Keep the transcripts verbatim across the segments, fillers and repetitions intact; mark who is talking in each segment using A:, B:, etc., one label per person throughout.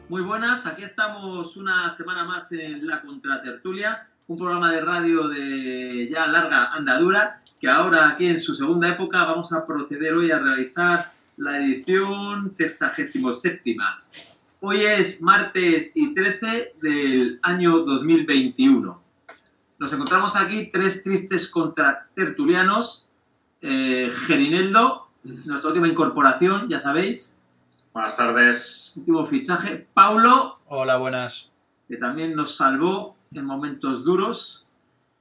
A: Muy buenas, aquí estamos una semana más en La Contratertulia, un programa de radio de ya larga andadura, que ahora aquí en su segunda época vamos a proceder hoy a realizar la edición sexagésimo séptima. Hoy es martes y trece del año dos mil veintiuno. Nos encontramos aquí tres tristes contratertulianos, eh, Gerineldo, nuestra última incorporación, ya sabéis.
B: Buenas tardes.
A: Último fichaje. Paulo.
C: Hola, buenas.
A: Que también nos salvó en momentos duros.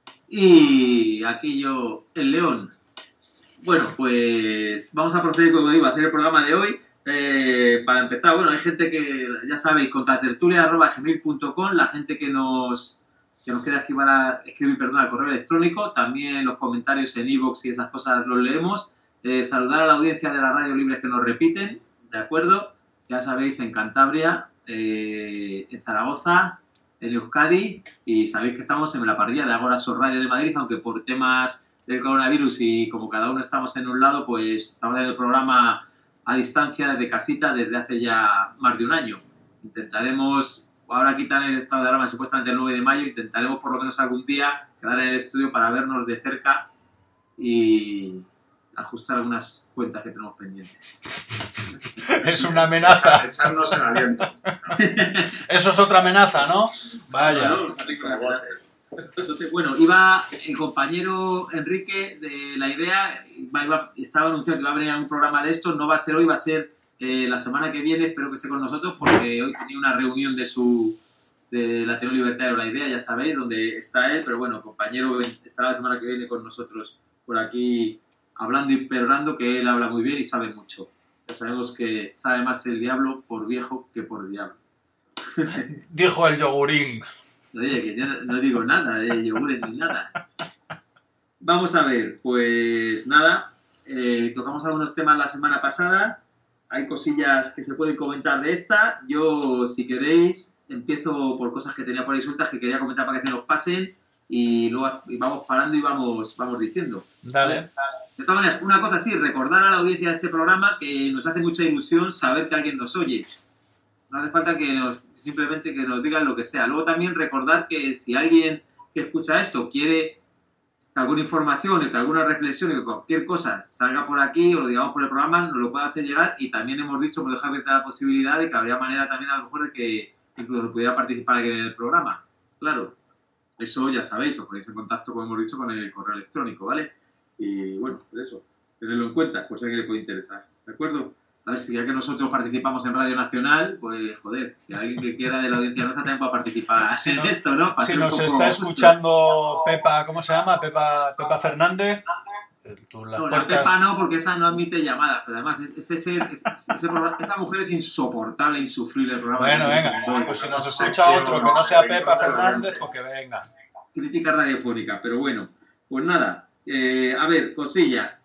A: Y aquí yo, el León. Bueno, pues vamos a proceder, como digo, a hacer el programa de hoy. Eh, para empezar, bueno, hay gente que, ya sabéis, contratertulia arroba gmail punto com, la gente que nos, que nos quiera escribir, a, escribir perdón, al correo electrónico, también los comentarios en iVoox y esas cosas los leemos. Eh, saludar a la audiencia de la Radio Libre que nos repiten. ¿De acuerdo? Ya sabéis, en Cantabria, eh, en Zaragoza, en Euskadi, y sabéis que estamos en la parrilla de Agora Sur Radio de Madrid, aunque por temas del coronavirus y como cada uno estamos en un lado, pues estamos haciendo el programa a distancia desde casita desde hace ya más de un año. Intentaremos, ahora quitan el estado de alarma supuestamente el nueve de mayo, intentaremos por lo menos algún día quedar en el estudio para vernos de cerca y ajustar algunas cuentas que tenemos pendientes.
C: Es una amenaza.
B: Echarnos en aliento.
C: Eso es otra amenaza, ¿no? Vaya.
A: No, no, Entonces, bueno, iba el compañero Enrique de la idea, iba, iba, estaba anunciando que va a venir a un programa de esto, no va a ser hoy, va a ser eh, la semana que viene, espero que esté con nosotros, porque hoy tenía una reunión de su de la Ateneo Libertario La Idea, ya sabéis, donde está él, pero bueno, compañero estará la semana que viene con nosotros por aquí hablando y perrando, que él habla muy bien y sabe mucho. Ya sabemos que sabe más el diablo por viejo que por diablo.
C: Dijo el yogurín.
A: Oye, que yo no, no digo nada de yogures ni nada. Vamos a ver, pues nada, eh, tocamos algunos temas la semana pasada, hay cosillas que se pueden comentar de esta. Yo, si queréis, empiezo por cosas que tenía por ahí sueltas que quería comentar para que se nos pasen y luego vamos parando y vamos, vamos diciendo.
C: Dale.
A: De todas maneras, una cosa sí, recordar a la audiencia de este programa que nos hace mucha ilusión saber que alguien nos oye. No hace falta que nos, simplemente que nos digan lo que sea. Luego también recordar que si alguien que escucha esto quiere que alguna información, que alguna reflexión, que cualquier cosa salga por aquí o lo digamos por el programa, nos lo puede hacer llegar. Y también hemos dicho, por dejar abierta la posibilidad de que habría manera también a lo mejor de que incluso pudiera participar aquí en el programa. Claro, eso ya sabéis, os ponéis en contacto, como hemos dicho, con el correo electrónico, ¿vale? Y bueno, pues eso, tenerlo en cuenta, pues a alguien le puede interesar, ¿de acuerdo? A ver, si ya que nosotros participamos en Radio Nacional, pues joder, si alguien que quiera de la audiencia nuestra también puede participar
C: si
A: en
C: no,
A: esto, ¿no? Para
C: si nos está
A: justo.
C: escuchando Pepa, ¿cómo se llama? Pepa, Pepa Fernández. Tú, las
A: no,
C: puertas...
A: la Pepa no, porque esa no admite llamadas, pero además es, es ese, es, ese programa, esa mujer es insoportable, insufrible el programa.
C: Bueno, venga, pues si nos escucha otro que no sea Pepa Fernández, pues que venga.
A: Crítica radiofónica, pero bueno, pues nada. Eh, a ver, cosillas.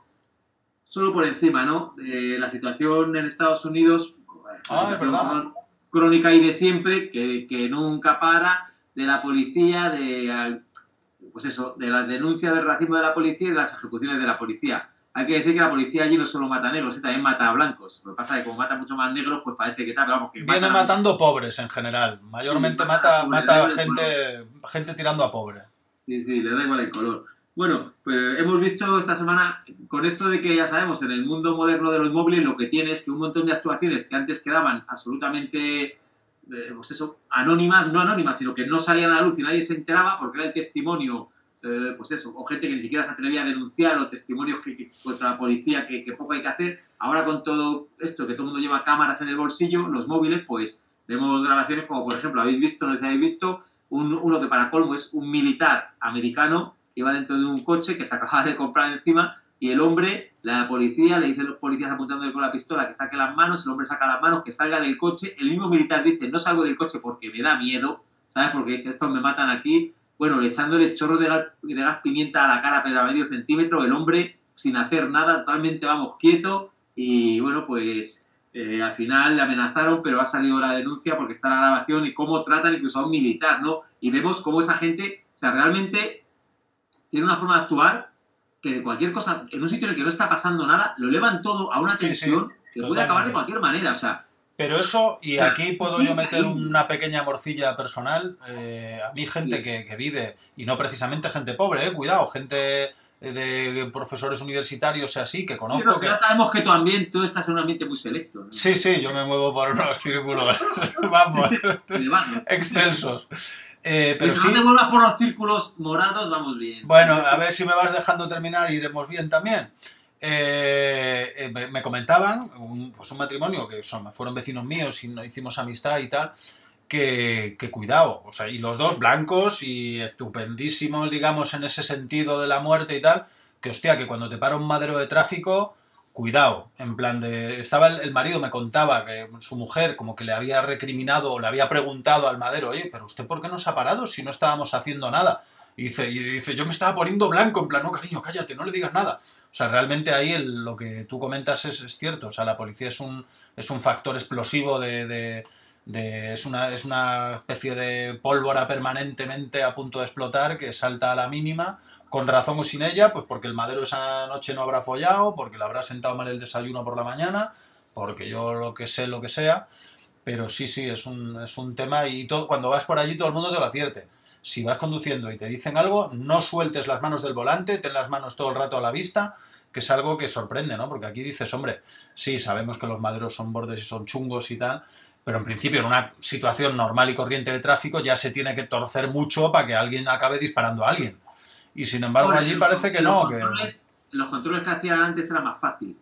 A: Solo por encima, ¿no? Eh, la situación en Estados Unidos,
C: ah, es verdad.
A: Crónica y de siempre, que, que nunca para, de la policía, de pues eso, de las denuncias del racismo de la policía y de las ejecuciones de la policía. Hay que decir que la policía allí no solo mata a negros, también mata a blancos. Lo que pasa es que como mata mucho más negros, pues parece que tal, pero vamos, que
C: viene
A: mata
C: matando a... pobres en general. Mayormente sí, mata, mata, mata a gente, gente tirando a pobre.
A: Sí, sí, le da igual el color. Bueno, pues hemos visto esta semana, con esto de que ya sabemos, en el mundo moderno de los móviles lo que tiene es que un montón de actuaciones que antes quedaban absolutamente, eh, pues eso, anónimas, no anónimas, sino que no salían a la luz y nadie se enteraba porque era el testimonio, eh, pues eso, o gente que ni siquiera se atrevía a denunciar, o testimonios que, que contra la policía que, que poco hay que hacer. Ahora con todo esto, que todo el mundo lleva cámaras en el bolsillo, los móviles, pues vemos grabaciones como, por ejemplo, habéis visto, no sé si habéis visto, un, uno que para colmo es un militar americano que iba dentro de un coche que se acababa de comprar encima y el hombre, la policía, le dicen los policías apuntándole con la pistola que saque las manos, el hombre saca las manos, que salga del coche, el mismo militar dice, no salgo del coche porque me da miedo, ¿sabes? Porque estos me matan aquí, bueno, echándole chorros de gas, de gas pimienta a la cara pero a medio centímetro, el hombre sin hacer nada, totalmente, vamos, quieto, y bueno, pues eh, al final le amenazaron, pero ha salido la denuncia porque está la grabación y cómo tratan incluso a un militar, ¿no? Y vemos cómo esa gente, o sea, realmente tiene una forma de actuar que de cualquier cosa, en un sitio en el que no está pasando nada, lo elevan todo a una tensión sí, sí, que puede acabar de cualquier manera. O sea,
C: Pero eso, y aquí puedo yo meter una pequeña morcilla personal, eh, a mí gente que, que vive, y no precisamente gente pobre, eh, cuidado, gente de profesores universitarios y así, que conozco.
A: Pero
C: que...
A: ya sabemos que tu ambiente, tú estás en un ambiente muy selecto, ¿no?
C: Sí, sí, yo me muevo por unos círculos, vamos, excelsos. Eh, pero
A: si
C: sí,
A: no te muevas por los círculos morados, vamos bien.
C: Bueno, a ver si me vas dejando terminar y iremos bien también. Eh, eh, me, me comentaban, un, pues un matrimonio que son, fueron vecinos míos y no hicimos amistad y tal, que, que cuidado, o sea, y los dos blancos y estupendísimos, digamos, en ese sentido de la muerte y tal, que hostia, que cuando te para un madero de tráfico, cuidado, en plan de... Estaba el, el marido, me contaba que su mujer como que le había recriminado o le había preguntado al madero, oye, pero ¿usted por qué no se ha parado si no estábamos haciendo nada? Y dice, y dice, yo me estaba poniendo blanco, en plan, no, cariño, cállate, no le digas nada. O sea, realmente ahí el, lo que tú comentas es, es cierto. O sea, la policía es un, es un factor explosivo de... de, de es, una, es una especie de pólvora permanentemente a punto de explotar que salta a la mínima, con razón o sin ella, pues porque el madero esa noche no habrá follado, porque le habrá sentado mal el desayuno por la mañana, porque yo lo que sé, lo que sea. Pero sí, sí, es un, es un tema y todo, cuando vas por allí todo el mundo te lo advierte. Si vas conduciendo y te dicen algo, no sueltes las manos del volante, ten las manos todo el rato a la vista, que es algo que sorprende, ¿no? Porque aquí dices, hombre, sí, sabemos que los maderos son bordes y son chungos y tal, pero en principio en una situación normal y corriente de tráfico ya se tiene que torcer mucho para que alguien acabe disparando a alguien. Y sin embargo bueno, allí parece que no. Que...
A: Los controles que hacían antes era más fácil.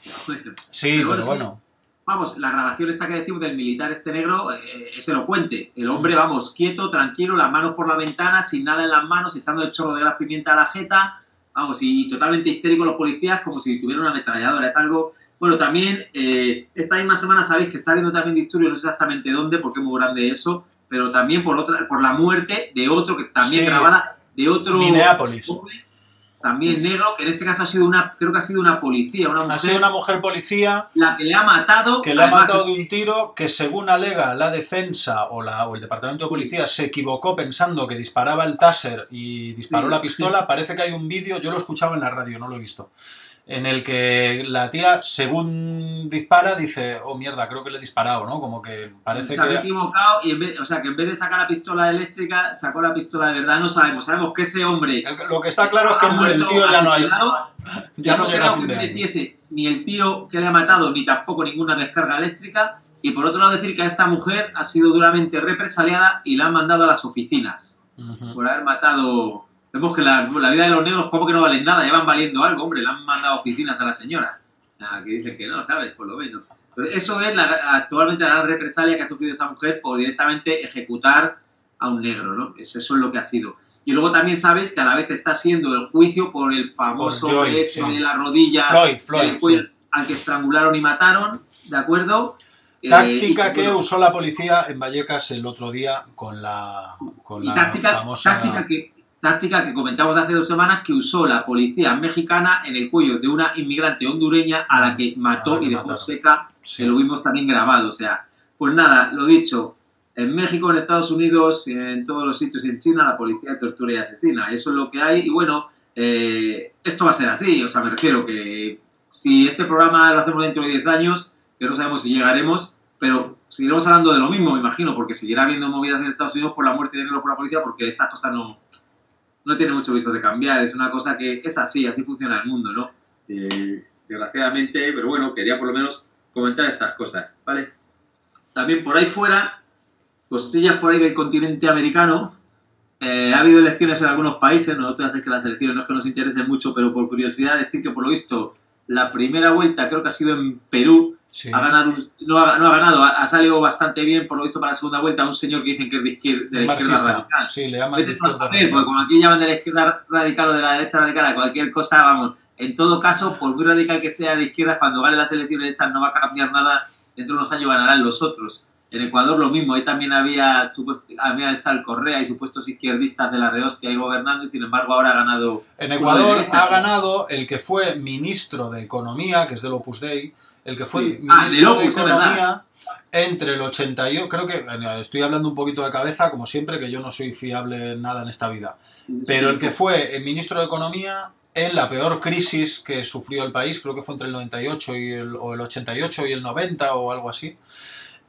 C: Sí, pero, pero bueno...
A: Vamos, la grabación esta que decimos del militar este negro eh, es elocuente. El hombre, vamos, quieto, tranquilo, las manos por la ventana, sin nada en las manos, echando el chorro de gas pimienta a la jeta, vamos, y, y totalmente histérico los policías como si tuvieran una ametralladora. Es algo... Bueno, también, eh, esta misma semana sabéis que está habiendo también disturbios, no sé exactamente dónde, porque es muy grande eso, pero también por otra, por la muerte de otro que también
C: sí,
A: grabada, de otro...
C: Minneapolis.
A: Hombre, también negro, que en este caso ha sido una, creo que ha sido una policía, una mujer,
C: ha sido una mujer policía
A: la que le ha matado,
C: que le ha matado de un tiro, que según alega la defensa o, la, o el departamento de policía se equivocó pensando que disparaba el taser y disparó sí, la pistola. Sí. Parece que hay un vídeo, yo lo he escuchado en la radio, no lo he visto, en el que la tía, según dispara, dice, oh mierda, creo que le he disparado, ¿no? Como que parece
A: se que... Se ha equivocado y en vez, o sea, que en vez de sacar la pistola eléctrica, sacó la pistola de verdad, no sabemos. Sabemos que ese hombre...
C: El, lo que está claro es que el, el tío ya no hay... Ya no llega a fin de año.
A: Ni el tiro que le ha matado, ni tampoco ninguna descarga eléctrica. Y por otro lado decir que a esta mujer ha sido duramente represaliada y la han mandado a las oficinas. Uh-huh. Por haber matado... Vemos que la, la vida de los negros como que no valen nada, ya van valiendo algo, hombre, le han mandado oficinas a la señora. Ah, que dicen que no, ¿sabes? Por lo menos. Pero eso es la, actualmente la gran represalia que ha sufrido esa mujer por directamente ejecutar a un negro, ¿no? Eso, eso es lo que ha sido. Y luego también sabes que a la vez está siendo el juicio por el famoso
C: Joy,
A: beso
C: sí.
A: de la rodilla
C: Floyd, Floyd,
A: fue,
C: sí.
A: al que estrangularon y mataron, ¿de acuerdo?
C: Táctica
A: eh, y,
C: que
A: bueno,
C: usó la policía en Vallecas el otro día con la, con
A: y
C: la
A: táctica,
C: famosa...
A: Táctica que, táctica que comentamos hace dos semanas que usó la policía mexicana en el cuello de una inmigrante hondureña a la que mató la que y dejó mataron. seca, sí. Que lo vimos también grabado. O sea, pues nada, lo dicho, en México, en Estados Unidos, en todos los sitios y en China, la policía tortura y asesina. Eso es lo que hay y bueno, eh, esto va a ser así. O sea, me refiero que si este programa lo hacemos dentro de diez años, que no sabemos si llegaremos, pero seguiremos hablando de lo mismo, me imagino, porque seguirá habiendo movidas en Estados Unidos por la muerte de negros por la policía, porque estas cosas no... no tiene mucho viso de cambiar, es una cosa que es así, así funciona el mundo, ¿no? Eh, desgraciadamente, pero bueno, quería por lo menos comentar estas cosas, ¿vale? También por ahí fuera, cosillas por ahí del continente americano, eh, ha habido elecciones en algunos países, nosotros ya sé que las elecciones no es que nos interesen mucho, pero por curiosidad decir que por lo visto la primera vuelta creo que ha sido en Perú,
C: sí.
A: ha ganado, no ha, no ha ganado, ha, ha salido bastante bien por lo visto para la segunda vuelta un señor que dicen que es de, izquierda, de la izquierda radical.
C: Sí, le llaman de
A: izquierda radical. Porque como aquí llaman de la izquierda radical o de la derecha radical a cualquier cosa, vamos, en todo caso, por muy radical que sea de izquierda, cuando gane las elecciones esas no va a cambiar nada, dentro de unos años ganarán los otros. En Ecuador lo mismo, ahí también había, supuesto, había estado el Correa y supuestos izquierdistas de la rehostia ahí gobernando y sin embargo ahora ha ganado...
C: En Ecuador derecha, ha ganado el que fue ministro de Economía, que es del Opus Dei, el que fue sí. ministro ah, de, Opus, de Economía entre el ochenta y ocho, creo que, estoy hablando un poquito de cabeza, como siempre, que yo no soy fiable en nada en esta vida, pero el que fue el ministro de Economía en la peor crisis que sufrió el país, creo que fue entre el noventa y ocho y el, o el ochenta y ocho y el noventa o algo así,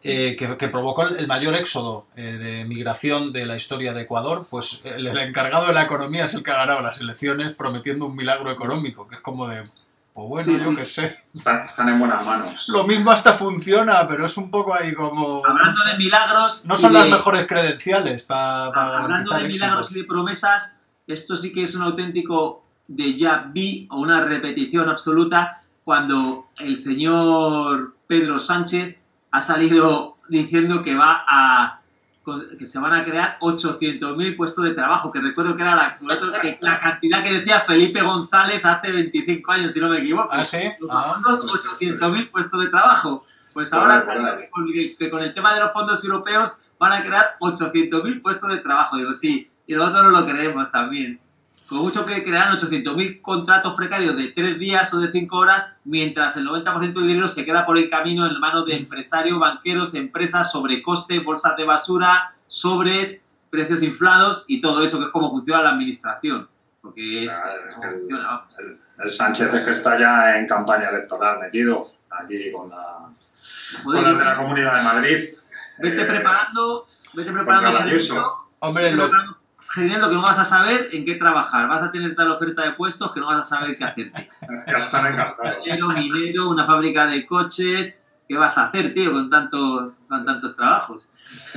C: eh, que, que provocó el, el mayor éxodo eh, de migración de la historia de Ecuador, pues el, el encargado de la economía es el que ha ganado las elecciones prometiendo un milagro económico, que es como de, pues bueno,
A: Sí,
C: yo
A: sí.
C: qué sé.
B: Están, están en buenas manos.
C: Lo mismo hasta funciona, pero es un poco ahí como...
A: Hablando de milagros...
C: No son
A: y
C: las
A: de-
C: mejores credenciales para pa
A: Hablando
C: garantizar
A: de milagros
C: éxitos.
A: y de promesas, esto sí que es un auténtico déjà vu o una repetición absoluta cuando el señor Pedro Sánchez ha salido diciendo que va a que se van a crear ochocientos mil puestos de trabajo, que recuerdo que era la, la cantidad que decía Felipe González hace veinticinco años, si no me equivoco.
C: ¿Ah, sí?
A: Los
C: Ah.
A: famosos ochocientos mil puestos de trabajo. Pues ahora ha salido que con, que con el tema de los fondos europeos van a crear ochocientos mil puestos de trabajo. Digo, sí, y nosotros no lo creemos también. Con mucho que crean ochocientos mil contratos precarios de tres días o de cinco horas, mientras el noventa por ciento del dinero se queda por el camino en manos de empresarios, banqueros, empresas, sobrecoste, bolsas de basura, sobres, precios inflados y todo eso, que es como funciona la administración. Porque es,
B: Ah,
A: es
B: es
A: como
B: que el-
A: funciona, vamos.
B: El, el Sánchez es que está ya en campaña electoral metido, aquí con la, con las de la Comunidad de Madrid.
A: Vete
B: Eh,
A: preparando, vete
B: contra
A: preparando,
B: la
A: Gerardo,
B: Ayuso.
C: Hombre,
A: vete
C: lo,
A: preparando, Gerardo, que no vas a saber en qué trabajar. Vas a tener tal oferta de puestos que no vas a saber qué hacerte.
B: Ya están encantados.
A: Minero, minero, una fábrica de coches. ¿Qué vas a hacer, tío, con tantos, con tantos trabajos?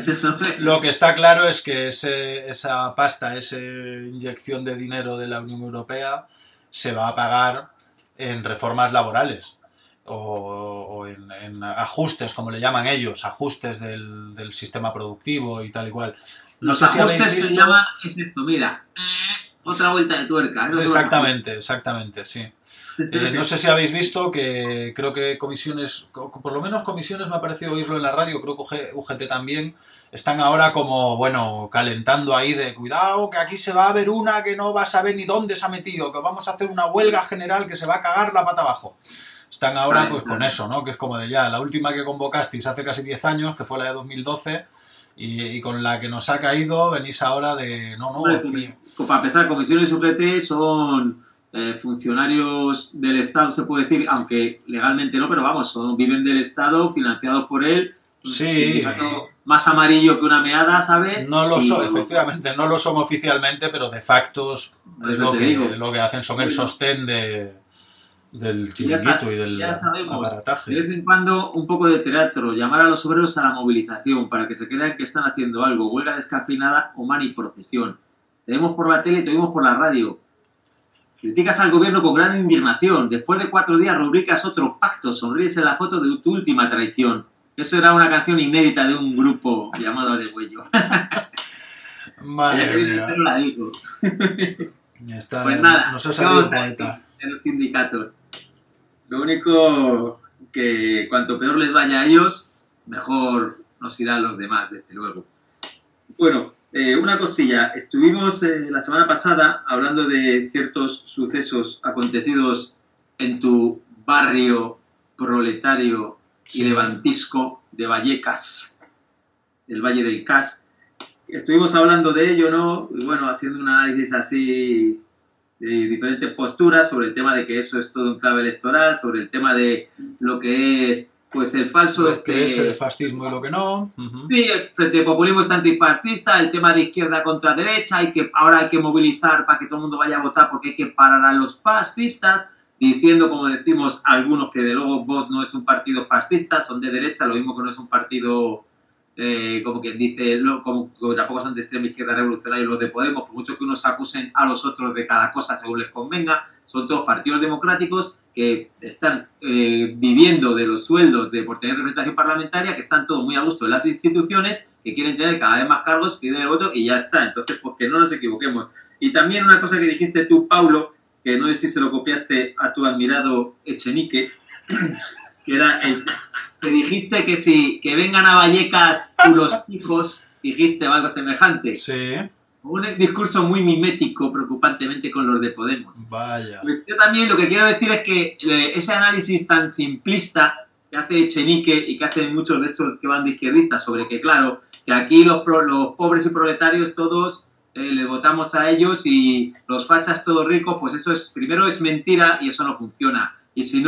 C: lo que está claro es que ese, esa pasta, esa inyección de dinero de la Unión Europea se va a pagar en reformas laborales o, o en, en ajustes, como le llaman ellos, ajustes del, del sistema productivo y tal y cual. No
A: Los
C: sé si habéis
A: ajustes se
C: visto...
A: llaman, es esto, mira, otra vuelta de tuerca. es lo que
C: Exactamente, exactamente, sí. Eh, no sé si habéis visto que creo que comisiones, por lo menos comisiones me ha parecido oírlo en la radio, creo que U G T también, están ahora como, bueno, calentando ahí de cuidado, que aquí se va a ver una que no va a saber ni dónde se ha metido, que vamos a hacer una huelga general que se va a cagar la pata abajo. Están ahora
A: Vale,
C: pues
A: claro.
C: con eso, ¿no? Que es como de ya, la última que convocasteis hace casi diez años, que fue la de dos mil doce, y, y con la que nos ha caído venís ahora de, no, no,
A: Hombre,
C: que...
A: comi- Para empezar, comisiones U G T son eh, funcionarios del Estado, se puede decir, aunque legalmente no, pero vamos, son, viven del Estado, financiados por él. Un
C: Sí.
A: sindicato más amarillo que una meada, ¿sabes?
C: No lo
A: Y-
C: son, efectivamente, no lo son oficialmente, pero de facto es
A: Eso
C: lo
A: te
C: que,
A: digo.
C: lo que hacen, son el
A: Bueno.
C: sostén de, del
A: Ya sa-
C: chiringuito y del
A: ya sabemos, de
C: aparataje.
A: vez en cuando un poco de teatro, llamar a los obreros a la movilización para que se crean que están haciendo algo, huelga descafeinada o maniprocesión. Te vemos por la tele y te oímos por la radio. Criticas al gobierno con gran indignación. Después de cuatro días rubricas otro pacto, sonríes en la foto de tu última traición. Eso era una canción inédita de un grupo llamado Aregüello.
C: Madre mía,
A: Pero la digo.
C: está,
A: Pues nada,
C: nos ha salido un
A: vamos a
C: poeta.
A: de los sindicatos. Lo único que cuanto peor les vaya a ellos, mejor nos irán los demás, desde luego. Bueno, eh, una cosilla. Estuvimos eh, la semana pasada hablando de ciertos sucesos acontecidos en tu barrio proletario
C: Sí.
A: y levantisco de Vallecas, el Valle del Cas. Estuvimos hablando de ello, ¿no? Y bueno, haciendo un análisis así de diferentes posturas sobre el tema de que eso es todo un clave electoral, sobre el tema de lo que es, pues, el falso...
C: Lo
A: este,
C: que es el fascismo y lo que no. Ujú.
A: Sí, el frente populismo está antifascista, el tema de izquierda contra derecha, hay que, ahora hay que movilizar para que todo el mundo vaya a votar porque hay que parar a los fascistas, diciendo, como decimos algunos, que de luego Vox no es un partido fascista, son de derecha, lo mismo que no es un partido, eh, como quien dice, lo- como, como tampoco son de extrema izquierda revolucionaria los de Podemos, por mucho que unos acusen a los otros de cada cosa según les convenga, son todos partidos democráticos que están eh, viviendo de los sueldos de por tener representación parlamentaria, que están todos muy a gusto en las instituciones, que quieren tener cada vez más cargos, piden el voto y ya está. Entonces, pues que no nos equivoquemos. Y también una cosa que dijiste tú, Paulo, que no sé si se lo copiaste a tu admirado Echenique, que era el que dijiste que si que vengan a Vallecas los hijos, dijiste algo semejante.
C: Sí,
A: Un discurso muy mimético, preocupantemente, con los de Podemos.
C: vaya.
A: Pues yo también lo que quiero decir es que eh, ese análisis tan simplista que hace Echenique y que hacen muchos de estos que van de izquierdistas sobre que, claro, que aquí los, pro, los pobres y proletarios todos eh, les votamos a ellos y los fachas todos ricos, pues eso es, primero es mentira y eso no funciona. Y si no,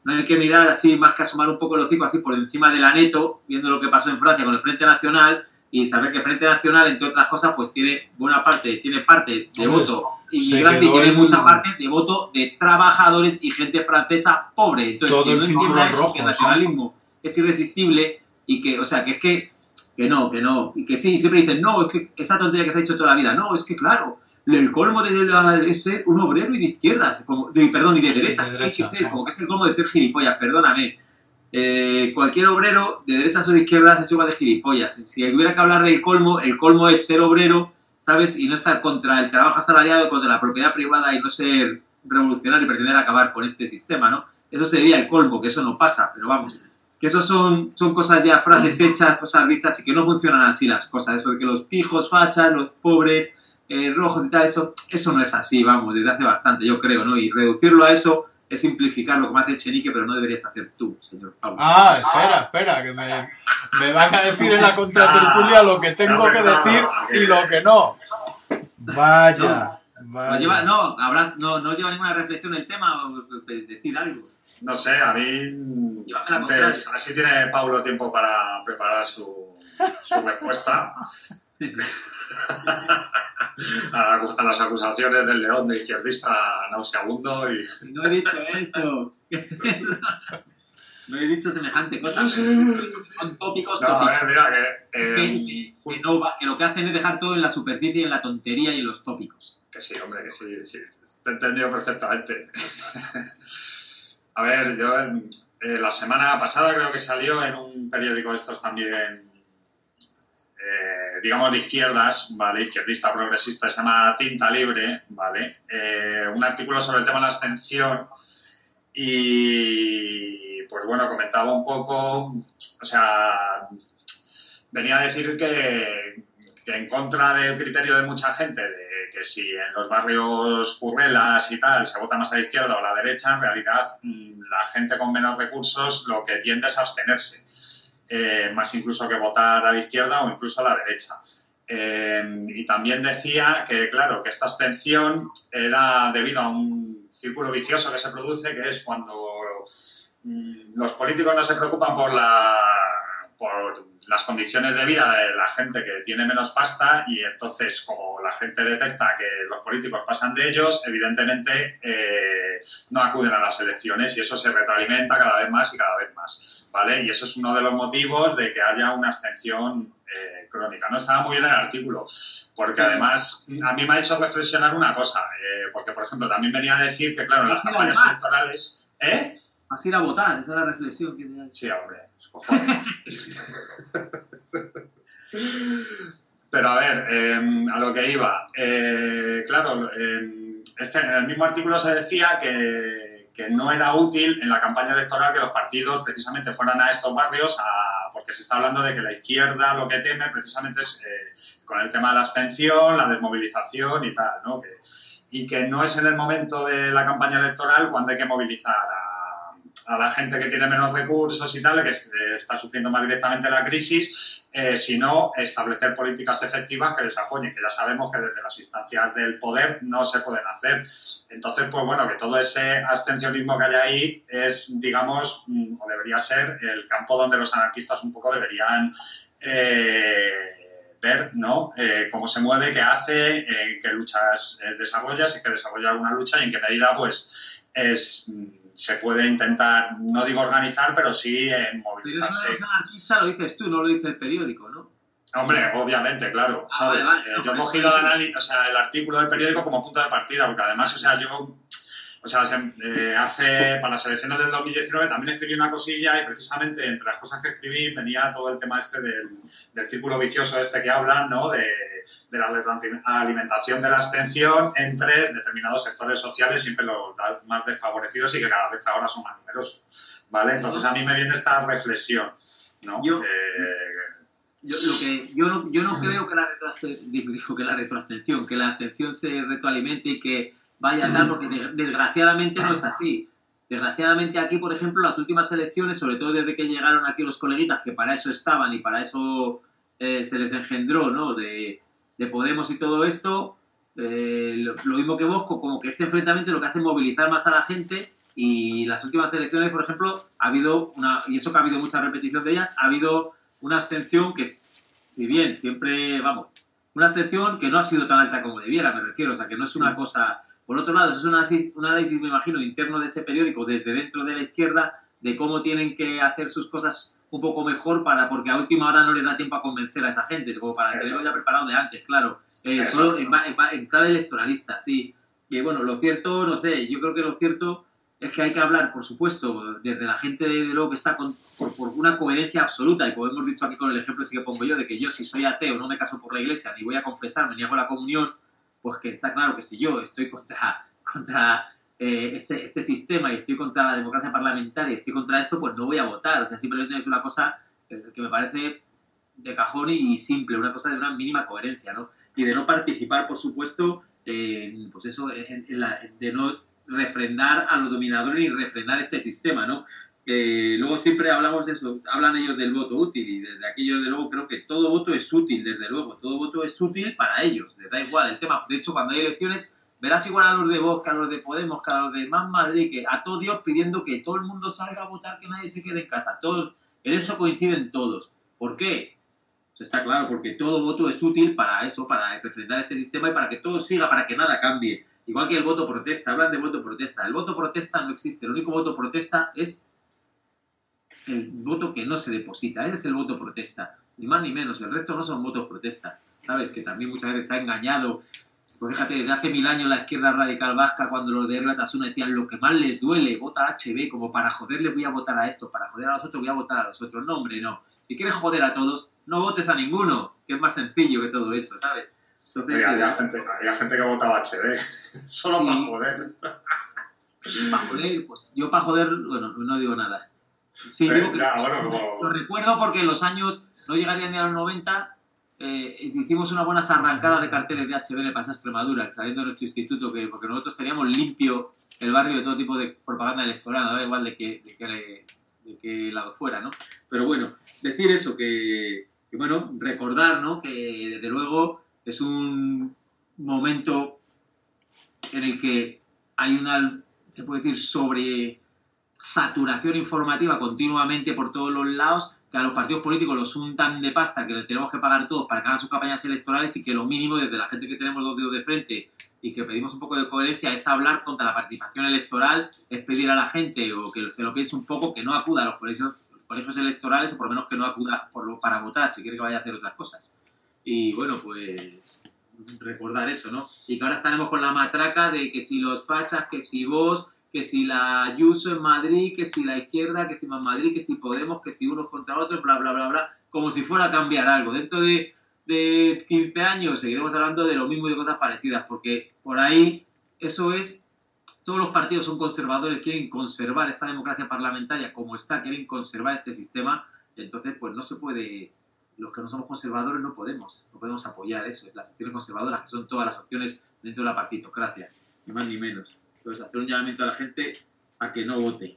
A: No hay que mirar así más que asomar un poco el hocico así por encima de la neto, viendo lo que pasó en Francia con el Frente Nacional y saber que el Frente Nacional, entre otras cosas, pues tiene buena parte, tiene parte de
C: Hombre,
A: voto inmigrante y tiene
C: el...
A: mucha parte de voto de trabajadores y gente francesa pobre. Entonces,
C: todo
A: que no entienda eso,
C: rojo,
A: que el nacionalismo ¿no? es irresistible y que, o sea, que es que, que no, que no, y que sí, siempre dicen, no, es que esa tontería que se ha hecho toda la vida, no, es que claro, el colmo de la, es ser un obrero y de izquierdas, como, de, perdón, y de derechas, y de derecha, hay que ser, ¿no? Como que es el colmo de ser gilipollas, perdóname. Eh, cualquier obrero, de derechas o de izquierdas, es igual de gilipollas. Si hubiera que hablar del colmo, el colmo es ser obrero, ¿sabes? Y no estar contra el trabajo asalariado, contra la propiedad privada y no ser revolucionario y pretender acabar con este sistema, ¿no? Eso sería el colmo, que eso no pasa, pero vamos, que eso son, son cosas ya, frases hechas, cosas dichas y que no funcionan así las cosas. Eso de que los pijos, fachas, los pobres... Eh, rojos y tal, eso, eso no es así, vamos, desde hace bastante, yo creo, ¿no? Y reducirlo a eso es simplificar lo que me hace Echenique, pero no deberías hacer tú, señor Pablo.
C: Ah, espera, espera, que me, me van a decir en la contratertulia lo que tengo que decir y lo que no. Vaya,
A: no,
C: vaya.
A: No, lleva, no, habrá, no, no lleva ninguna reflexión el tema, o decir algo.
B: No sé, a mí... Antes, así tiene Paulo tiempo para preparar su, su respuesta. A, a las acusaciones del León de izquierdista nauseabundo y...
A: No he dicho eso. No he dicho semejante cosa. Son tópicos.
B: No,
A: tópicos.
B: a ver, mira que... Eh,
A: que, que, no va, que lo que hacen es dejar todo en la superficie, en la tontería y en los tópicos.
B: Que sí, hombre, que sí, sí. Te he entendido perfectamente. A ver, yo eh, la semana pasada creo que salió en un periódico de estos también... Eh, digamos de izquierdas, ¿vale? Izquierdista progresista, se llama Tinta Libre, ¿vale? Eh, un artículo sobre el tema de la abstención y, pues bueno, comentaba un poco, o sea, venía a decir que, que en contra del criterio de mucha gente, de que si en los barrios currelas y tal se vota más a la izquierda o a la derecha, en realidad la gente con menos recursos lo que tiende es a abstenerse. Eh, más incluso que votar a la izquierda o incluso a la derecha. Eh, y también decía que, claro, que esta abstención era debido a un círculo vicioso que se produce, que es cuando mm, los políticos no se preocupan por, la, por las condiciones de vida de la gente que tiene menos pasta y entonces, como la gente detecta que los políticos pasan de ellos, evidentemente eh, no acuden a las elecciones y eso se retroalimenta cada vez más y cada vez más. ¿Vale? Y eso es uno de los motivos de que haya una abstención eh, crónica. No estaba muy bien el artículo, porque además a mí me ha hecho reflexionar una cosa, eh, porque por ejemplo también venía a decir que claro, en las campañas electorales... ¿Eh?
A: Vas a ir a votar, esa es la reflexión que te ha hecho.
B: Sí, hombre, cojones. Pero a ver, eh, a lo que iba. Eh, claro, eh, este, en el mismo artículo se decía que que no era útil en la campaña electoral que los partidos precisamente fueran a estos barrios a, porque se está hablando de que la izquierda lo que teme precisamente es eh, con el tema de la abstención, la desmovilización y tal, ¿no? Que, y que no es en el momento de la campaña electoral cuando hay que movilizar a, a la gente que tiene menos recursos y tal, que eh, está sufriendo más directamente la crisis, eh, sino establecer políticas efectivas que les apoyen, que ya sabemos que desde las instancias del poder no se pueden hacer. Entonces, pues bueno, que todo ese abstencionismo que hay ahí es, digamos, o debería ser el campo donde los anarquistas un poco deberían eh, ver, ¿no? Eh, cómo se mueve, qué hace, eh, qué luchas eh, desarrolla, si es que desarrolla alguna lucha y en qué medida, pues, es... se puede intentar, no digo organizar, pero sí eh, movilizarse.
A: Pero eso de anarquista lo dices tú, no lo dice el periódico, ¿no?
B: Hombre, obviamente, claro, ¿sabes? Ah, vale, vale, eh, yo he cogido el, anali- o sea, el artículo del periódico como punto de partida, porque además, o sea, yo... O sea, eh, hace, para las elecciones del dos mil diecinueve también escribí una cosilla y precisamente entre las cosas que escribí venía todo el tema este del, del círculo vicioso este que hablan, ¿no? De, de la retroalimentación de la abstención entre determinados sectores sociales, siempre los más desfavorecidos y que cada vez ahora son más numerosos, ¿vale? Entonces a mí me viene esta reflexión, ¿no?
A: Yo,
B: eh,
A: yo, lo que, yo, no, yo no creo que la, digo, que la retroabstención, que la abstención se retroalimente y que vaya tal, porque desgraciadamente no es así. Desgraciadamente aquí, por ejemplo, las últimas elecciones, sobre todo desde que llegaron aquí los coleguitas, que para eso estaban y para eso eh, se les engendró, ¿no? De, de Podemos y todo esto, eh, lo, lo mismo que Vox, como que este enfrentamiento lo que hace es movilizar más a la gente Y las últimas elecciones, por ejemplo, ha habido una, y eso que ha habido mucha repetición de ellas, ha habido una abstención que, si bien siempre, vamos, una abstención que no ha sido tan alta como debiera, me refiero, o sea, que no es una cosa... Por otro lado, eso es un análisis, un análisis, me imagino, interno de ese periódico, desde dentro de la izquierda, de cómo tienen que hacer sus cosas un poco mejor, para porque a última hora no les da tiempo a convencer a esa gente, como para que lo haya preparado de antes, claro. Eh, solo en, en, en clave electoralista, sí. Y bueno, lo cierto, no sé, yo creo que lo cierto es que hay que hablar, por supuesto, desde la gente, de luego, que está con, por, por una coherencia absoluta, y como hemos dicho aquí con el ejemplo ese que pongo yo, de que yo, si soy ateo, no me caso por la iglesia, ni voy a confesarme, ni hago la comunión, pues que está claro que si yo estoy contra, contra eh, este, este sistema y estoy contra la democracia parlamentaria y estoy contra esto, pues no voy a votar. O sea, simplemente es una cosa eh, que me parece de cajón y, y simple, una cosa de una mínima coherencia, ¿no? Y de no participar, por supuesto, eh, pues eso, en, en la, de no refrendar a los dominadores y refrendar este sistema, ¿no? Eh, luego siempre hablamos de eso, hablan ellos del voto útil, y desde aquí yo desde luego creo que todo voto es útil, desde luego, todo voto es útil para ellos, les da igual el tema. De hecho, cuando hay elecciones, verás igual a los de Vox, que a los de Podemos, que a los de Más Madrid, que a todo Dios pidiendo que todo el mundo salga a votar, que nadie se quede en casa. Todos, en eso coinciden todos. ¿Por qué? Pues está claro, porque todo voto es útil para eso, para refrendar este sistema y para que todo siga, para que nada cambie. Igual que el voto protesta, hablan de voto protesta. El voto protesta no existe, el único voto protesta es el voto que no se deposita, ese es el voto protesta, ni más ni menos, el resto no son votos protesta, ¿sabes? Que también muchas veces se ha engañado. Pues fíjate, desde hace mil años la izquierda radical vasca, cuando los de R. Batasuna decían lo que más les duele, vota H B, como para joderle voy a votar a esto, para joder a los otros voy a votar a los otros. No, hombre, no. Si quieres joder a todos, no votes a ninguno, que es más sencillo que todo eso, ¿sabes?
B: Entonces, Oye, había, gente, había gente que votaba H B, solo sí, para joder.
A: Para joder, pues yo para joder, bueno, no digo nada. Sí,
B: eh,
A: digo que
B: ya, bueno, como...
A: lo recuerdo porque en los años, no llegarían ni a los noventa, eh, hicimos una buena arrancada de carteles de H B en el Paseo Extremadura, saliendo de nuestro instituto, que, porque nosotros teníamos limpio el barrio de todo tipo de propaganda electoral, no da igual de qué de que, de que lado fuera, ¿no? Pero bueno, decir eso, que, que bueno, recordar, ¿no? Que desde luego es un momento en el que hay una, se puede decir, sobre saturación informativa continuamente por todos los lados, que a los partidos políticos los untan de pasta, que les tenemos que pagar todos para que hagan sus campañas electorales, y que lo mínimo desde la gente que tenemos los dedos de frente y que pedimos un poco de coherencia es hablar contra la participación electoral, es pedir a la gente, o que se lo piense un poco, que no acuda a los colegios, los colegios electorales, o por lo menos que no acuda por lo, para votar, si quiere que vaya a hacer otras cosas. Y bueno, pues recordar eso, ¿no? Y que ahora estaremos con la matraca de que si los fachas, que si vos, que si la Ayuso en Madrid, que si la izquierda, que si Más Madrid, que si Podemos, que si unos contra otros, bla, bla, bla, bla, como si fuera a cambiar algo. Dentro de, de quince años seguiremos hablando de lo mismo y de cosas parecidas, porque por ahí eso es, todos los partidos son conservadores, quieren conservar esta democracia parlamentaria como está, quieren conservar este sistema, entonces pues no se puede, los que no somos conservadores no podemos, no podemos apoyar eso, es las opciones conservadoras, que son todas las opciones dentro de la partitocracia, ni más ni menos. Entonces, hacer un llamamiento a la gente a que no vote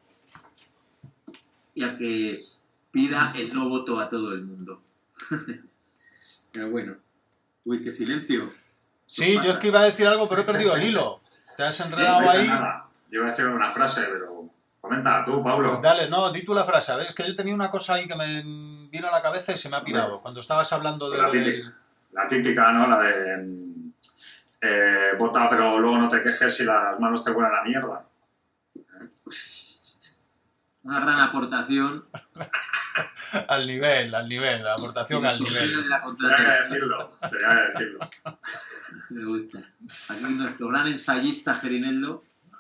A: y a que pida el no voto a todo el mundo. Pero bueno, uy, qué silencio.
C: Sí, yo es que iba a decir algo, pero he perdido el hilo. Te has enredado
B: no
C: ahí.
B: Nada. Yo iba a decir una frase, pero comenta tú, Pablo.
C: Pues dale, no, di tú la frase. A ver, es que yo tenía una cosa ahí que me vino a la cabeza y se me ha pirado. Bueno, cuando estabas hablando de
B: la
C: lo
B: típica,
C: del...
B: La típica, ¿no? La de... Eh, vota, pero luego no te quejes si las manos te huelen a la mierda.
A: Una gran aportación.
C: al nivel, al nivel, la aportación al nivel.
B: Tenía que decirlo, tenía que decirlo.
A: Me gusta. Aquí nuestro gran ensayista Gerineldo.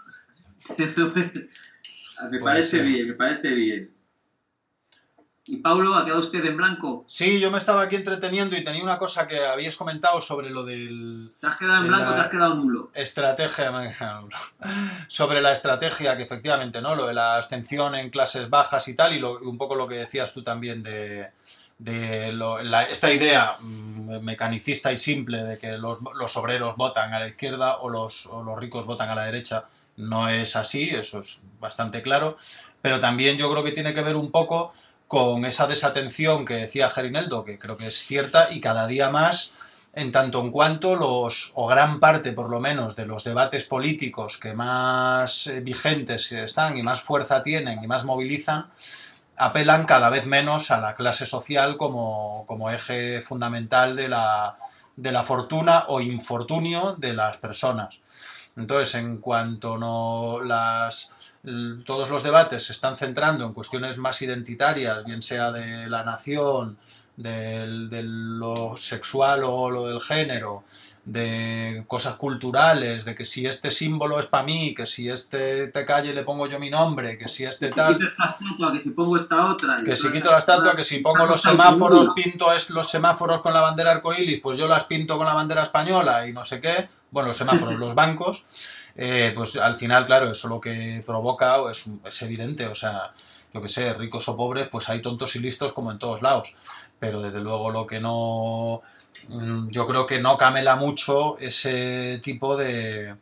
A: me parece bien, me parece bien. ¿Y Paulo, ha quedado usted en blanco?
C: Sí, yo me estaba aquí entreteniendo y tenía una cosa que habías comentado sobre lo del...
A: ¿Te has quedado en blanco o te has quedado nulo?
C: Estrategia, sobre la estrategia, que efectivamente, ¿no? Lo de la abstención en clases bajas y tal, y, lo, y un poco lo que decías tú también de, de lo, la, esta idea mecanicista y simple de que los, los obreros votan a la izquierda o los, o los ricos votan a la derecha. No es así, eso es bastante claro, pero también yo creo que tiene que ver un poco con esa desatención que decía Gerineldo, que creo que es cierta, y cada día más en tanto en cuanto los, o gran parte por lo menos, de los debates políticos que más eh, vigentes están y más fuerza tienen y más movilizan, apelan cada vez menos a la clase social como, como eje fundamental de la, de la fortuna o infortunio de las personas. Entonces, en cuanto no las, todos los debates se están centrando en cuestiones más identitarias, bien sea de la nación, de, de lo sexual o lo del género, de cosas culturales, de que si este símbolo es para mí, que si este te calle le pongo yo mi nombre, que si este tal...
A: Que si pongo esta otra...
C: Que si quito la estatua, que si pongo los semáforos, pinto es, los semáforos con la bandera arcoíris, pues yo las pinto con la bandera española y no sé qué. Bueno, los semáforos, los bancos. Eh, pues al final, claro, eso lo que provoca es, es evidente, o sea... yo que sé, ricos o pobres, pues hay tontos y listos como en todos lados. Pero desde luego lo que no... yo creo que no camela mucho ese tipo de...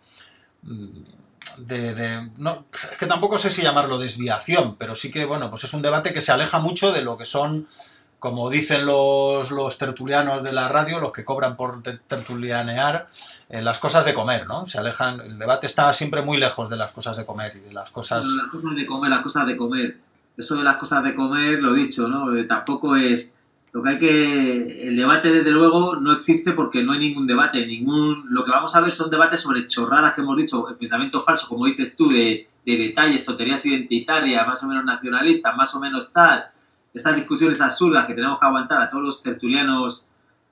C: de, de no, es que tampoco sé si llamarlo desviación, pero sí que, bueno, pues es un debate que se aleja mucho de lo que son, como dicen los, los tertulianos de la radio, los que cobran por tertulianear, eh, las cosas de comer, ¿no? Se alejan, el debate está siempre muy lejos de las cosas de comer y de las cosas...
A: Las cosas de comer, las cosas de comer. Eso de las cosas de comer, lo he dicho, ¿no? Eh, tampoco es... Lo que hay que... El debate, desde luego, no existe porque no hay ningún debate. ningún Lo que vamos a ver son debates sobre chorradas que hemos dicho, el pensamiento falso, como dices tú, de, de detalles, tonterías identitarias, más o menos nacionalistas, más o menos tal. Estas discusiones absurdas que tenemos que aguantar a todos los tertulianos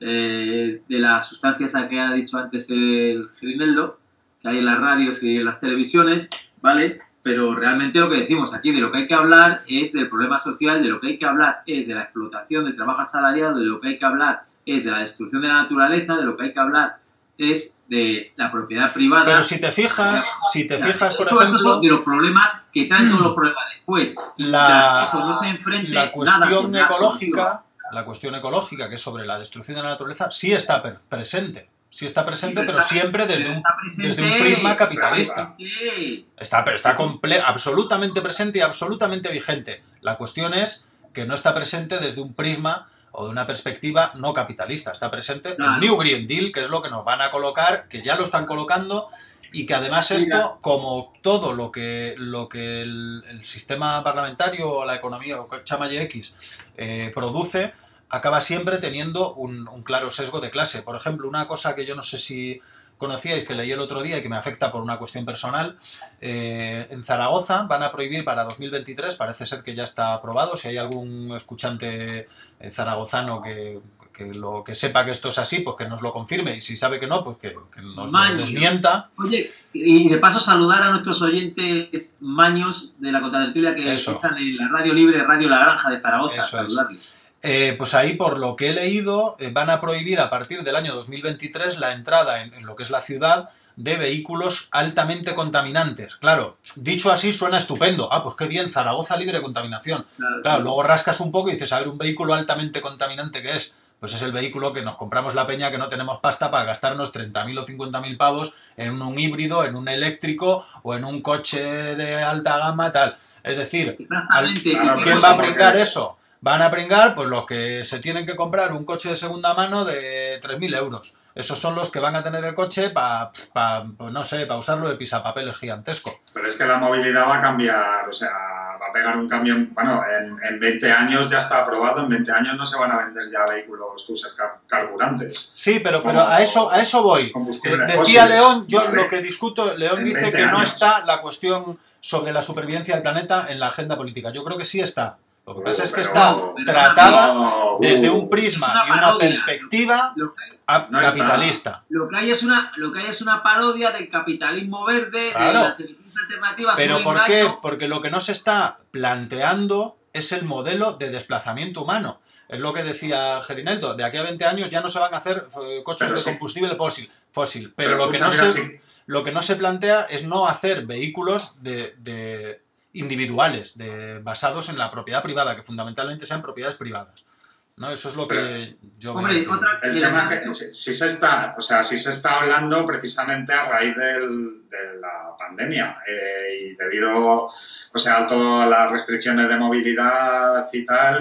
A: eh, de la sustancia esa que ha dicho antes el Grineldo, que hay en las radios y en las televisiones, ¿vale? Pero realmente lo que decimos aquí, de lo que hay que hablar es del problema social, de lo que hay que hablar es de la explotación del trabajo asalariado, de lo que hay que hablar es de la destrucción de la naturaleza, de lo que hay que hablar es de la propiedad privada.
C: Pero si te fijas, si te fijas, por
A: eso,
C: ejemplo...
A: Eso son de los problemas que traen todos los problemas después.
C: La,
A: eso no se enfrente
C: la cuestión
A: nada
C: ecológica, la cuestión ecológica, que es sobre la destrucción de la naturaleza, sí está presente. Sí está presente, sí, pero, pero está, siempre desde un, desde un prisma capitalista. Está, pero está comple- absolutamente presente y absolutamente vigente. La cuestión es que no está presente desde un prisma o de una perspectiva no capitalista. Está presente claro. el New Green Deal, que es lo que nos van a colocar, que ya lo están colocando, y que además esto, como todo lo que, lo que el, el sistema parlamentario o la economía, o chamalle X, eh, produce, acaba siempre teniendo un, un claro sesgo de clase. Por ejemplo, una cosa que yo no sé si conocíais, que leí el otro día y que me afecta por una cuestión personal, eh, en Zaragoza van a prohibir para dos mil veintitrés, parece ser que ya está aprobado, si hay algún escuchante eh, zaragozano que, que, lo, que sepa que esto es así, pues que nos lo confirme, y si sabe que no, pues que, que nos lo desmienta.
A: Oye, y de paso saludar a nuestros oyentes maños de la Contratertulia que Eso. están en la Radio Libre, Radio La Granja de Zaragoza.
C: Eso
A: saludarles.
C: Es. Eh, pues ahí, por lo que he leído, eh, van a prohibir a partir del año dos mil veintitrés la entrada en, en lo que es la ciudad de vehículos altamente contaminantes. Claro, dicho así suena estupendo. Ah, pues qué bien, Zaragoza libre de contaminación. Claro, claro, luego rascas un poco y dices, a ver, un vehículo altamente contaminante, ¿qué es? Pues es el vehículo que nos compramos la peña que no tenemos pasta para gastarnos treinta mil o cincuenta mil pavos en un híbrido, en un eléctrico o en un coche de alta gama, tal. Es decir, al, ¿quién va a pringar eso? Van a pringar pues los que se tienen que comprar un coche de segunda mano de tres mil euros. Esos son los que van a tener el coche para, pa, pues no sé, para usarlo de pisapapeles gigantesco.
B: Pero es que la movilidad va a cambiar, o sea, va a pegar un cambio. Bueno, en, en veinte años ya está aprobado, en veinte años no se van a vender ya vehículos que usen car carburantes.
C: Sí, pero, pero a eso a eso voy. Eh, decía León, yo ¿vale? Lo que discuto, León dice que años. No está la cuestión sobre la supervivencia del planeta en la agenda política. Yo creo que sí está. Lo que pasa uh, es que está no, tratada no, uh, desde un prisma una y una perspectiva lo que, no capitalista.
A: Está. Lo que hay es una lo que hay es una parodia del capitalismo verde,
C: claro.
A: de las elecciones alternativas.
C: Pero ¿por qué? Porque lo que no se está planteando es el modelo de desplazamiento humano. Es lo que decía Gerineldo, de aquí a veinte años ya no se van a hacer eh, coches pero de sí. combustible fósil, fósil. Pero, pero lo, que no se, sí. lo que no se plantea es no hacer vehículos de... de individuales, de, basados en la propiedad privada, que fundamentalmente sean propiedades privadas. ¿No? Eso es lo que Pero, yo
A: hombre,
C: veo.
A: Otra,
B: el tema es que si, si se está, o sea, si se está hablando precisamente a raíz del, de la pandemia eh, y debido, o sea, a todas las restricciones de movilidad y tal,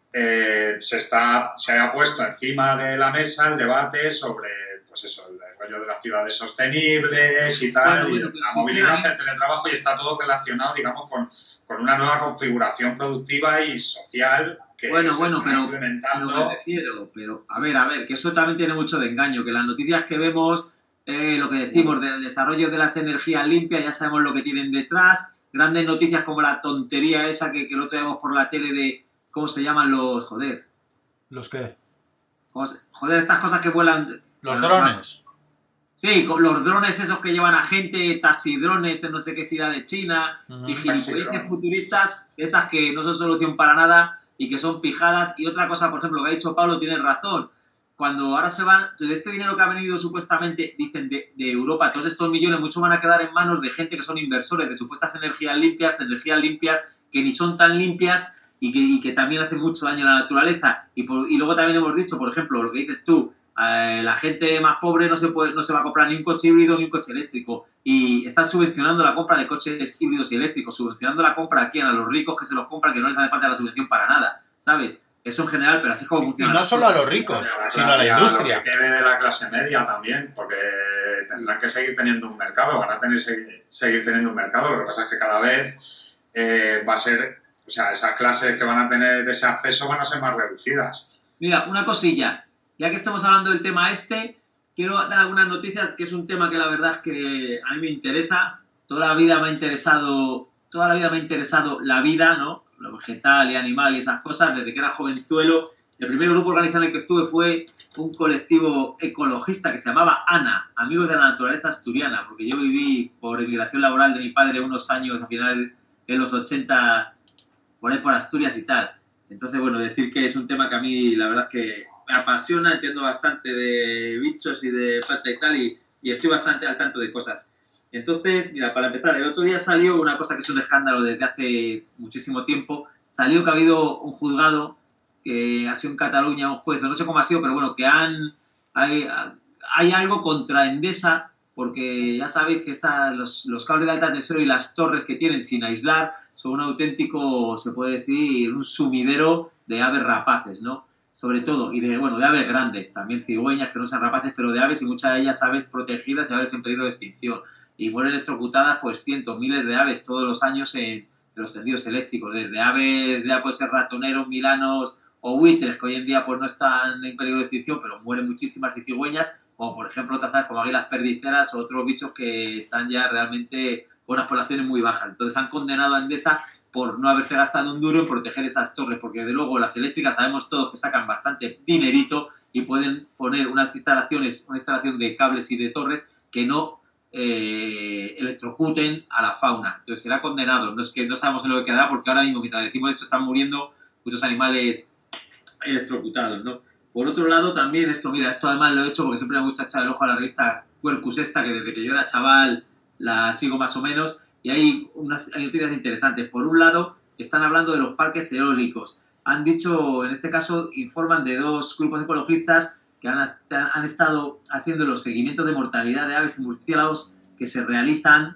B: eh, se, está, se ha puesto encima de la mesa el debate sobre, pues eso, el rollo de las ciudades sostenibles y tal,
A: Bueno,
B: y
A: bueno,
B: la
A: sí,
B: movilidad,
A: claro.
B: el teletrabajo, y está todo relacionado, digamos, con, con una nueva configuración productiva y social que
A: Bueno,
B: se
A: bueno,
B: está
A: pero,
B: implementando.
A: pero me refiero, pero a ver, a ver, que eso también tiene mucho de engaño, que las noticias que vemos, eh, lo que decimos del desarrollo de las energías limpias, ya sabemos lo que tienen detrás, grandes noticias como la tontería esa que, que lo tenemos por la tele de, ¿cómo se llaman los, joder?
C: ¿Los qué?
A: ¿Cómo se- joder, estas cosas que vuelan...
C: Los
A: bueno,
C: drones.
A: Sí, con los drones esos que llevan a gente, taxidrones en no sé qué ciudad de China,
C: Ujú.
A: y gilipolleces
B: Taxidrón.
A: futuristas, esas que no son solución para nada y que son pijadas. Y otra cosa, por ejemplo, lo que ha dicho Pablo tiene razón. Cuando ahora se van, de este dinero que ha venido supuestamente, dicen, de, de Europa, todos estos millones, muchos van a quedar en manos de gente que son inversores de supuestas energías limpias, energías limpias que ni son tan limpias y que, y que también hacen mucho daño a la naturaleza. Y, por, y luego también hemos dicho, por ejemplo, lo que dices tú, eh, la gente más pobre no se, puede, no se va a comprar ni un coche híbrido ni un coche eléctrico. Y están subvencionando la compra de coches híbridos y eléctricos, subvencionando la compra aquí a los ricos que se los compran, que no les hace falta la subvención para nada, ¿sabes? Eso en general, pero así es como
C: Y
A: funciona.
C: no solo a los ricos, sino a la industria.
B: Lo que quede de la clase media también, porque tendrán que seguir teniendo un mercado, van a tener que seguir teniendo un mercado. Lo que pasa es que cada vez eh, va a ser, o sea, esas clases que van a tener ese acceso van a ser más reducidas.
A: Mira, una cosilla, ya que estamos hablando del tema este, quiero dar algunas noticias, que es un tema que la verdad es que a mí me interesa. Toda la vida me ha interesado, toda la vida me ha interesado la vida, ¿no? Lo vegetal y animal y esas cosas, desde que era jovenzuelo. El primer grupo organizado en el que estuve fue un colectivo ecologista que se llamaba ANA, Amigos de la Naturaleza Asturiana, porque yo viví por emigración laboral de mi padre unos años a finales de los ochenta, por ahí por Asturias y tal. Entonces, bueno, decir que es un tema que a mí la verdad es que me apasiona, entiendo bastante de bichos y de planta y tal, y, y estoy bastante al tanto de cosas. Entonces, mira, para empezar, el otro día salió una cosa que es un escándalo desde hace muchísimo tiempo. Salió que ha habido un juzgado que ha sido en Cataluña, un juez, no sé cómo ha sido, pero bueno, que han hay, hay algo contra Endesa, porque ya sabéis que está, los, los cables de alta tensión y las torres que tienen sin aislar son un auténtico, se puede decir, un sumidero de aves rapaces, ¿no? Sobre todo, y de, bueno, de aves grandes, también cigüeñas que no sean rapaces, pero de aves, y muchas de ellas aves protegidas y aves en peligro de extinción. Y mueren electrocutadas pues cientos, miles de aves todos los años en los tendidos eléctricos, desde aves ya puede ser ratoneros, milanos o buitres, que hoy en día pues no están en peligro de extinción, pero mueren muchísimas y cigüeñas, como por ejemplo otras aves como águilas perdiceras o otros bichos que están ya realmente con unas poblaciones muy bajas. Entonces han condenado a Endesa por no haberse gastado un duro en proteger esas torres, porque de luego las eléctricas sabemos todos que sacan bastante dinerito y pueden poner unas instalaciones, una instalación de cables y de torres que no Eh, electrocuten a la fauna. Entonces será condenado. No es que no sabemos en lo que quedará, porque ahora mismo, mientras decimos esto, están muriendo muchos animales electrocutados, ¿no? Por otro lado, también esto, mira, esto además lo he hecho porque siempre me gusta echar el ojo a la revista Quercus esta, que desde que yo era chaval la sigo más o menos, y hay unas hay noticias interesantes. Por un lado, están hablando de los parques eólicos. Han dicho, en este caso, informan de dos grupos ecologistas que han, han estado haciendo los seguimientos de mortalidad de aves y murciélagos que se realizan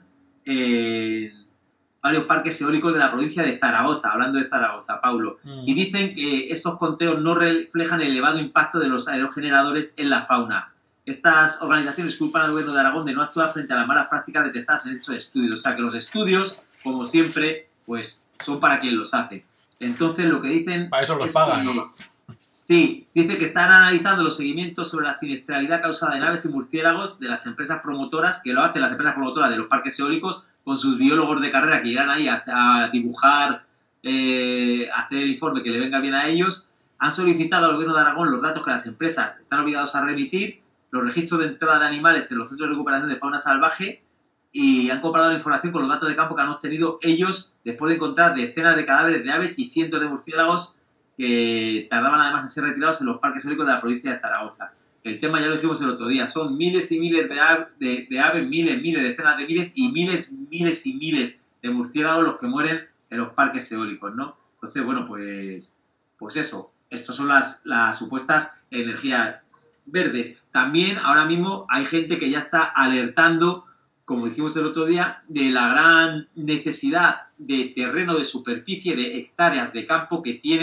A: en varios parques eólicos de la provincia de Zaragoza, hablando de Zaragoza, Paulo. Mm. Y dicen que estos conteos no reflejan el elevado impacto de los aerogeneradores en la fauna. Estas organizaciones culpan al gobierno de Aragón de no actuar frente a las malas prácticas detectadas en estos estudios. O sea, que los estudios, como siempre, pues son para quien los hace. Entonces, lo que dicen...
C: Para eso los
A: es
C: pagan,
A: que,
C: ¿no?
A: Sí, dice que están analizando los seguimientos sobre la siniestralidad causada en aves y murciélagos de las empresas promotoras, que lo hacen las empresas promotoras de los parques eólicos, con sus biólogos de carrera que irán ahí a, a dibujar, eh, a hacer el informe que le venga bien a ellos. Han solicitado al gobierno de Aragón los datos que las empresas están obligados a remitir, los registros de entrada de animales en los centros de recuperación de fauna salvaje, y han comparado la información con los datos de campo que han obtenido ellos después de encontrar decenas de cadáveres de aves y cientos de murciélagos que tardaban además en ser retirados en los parques eólicos de la provincia de Zaragoza. El tema ya lo dijimos el otro día, son miles y miles de, ave, de, de aves, miles, miles, decenas de miles y miles, miles y miles de murciélagos los que mueren en los parques eólicos, ¿no? Entonces, bueno, pues, pues eso, estas son las, las supuestas energías verdes. También ahora mismo hay gente que ya está alertando, como dijimos el otro día, de la gran necesidad de terreno de superficie, de hectáreas de campo que tienen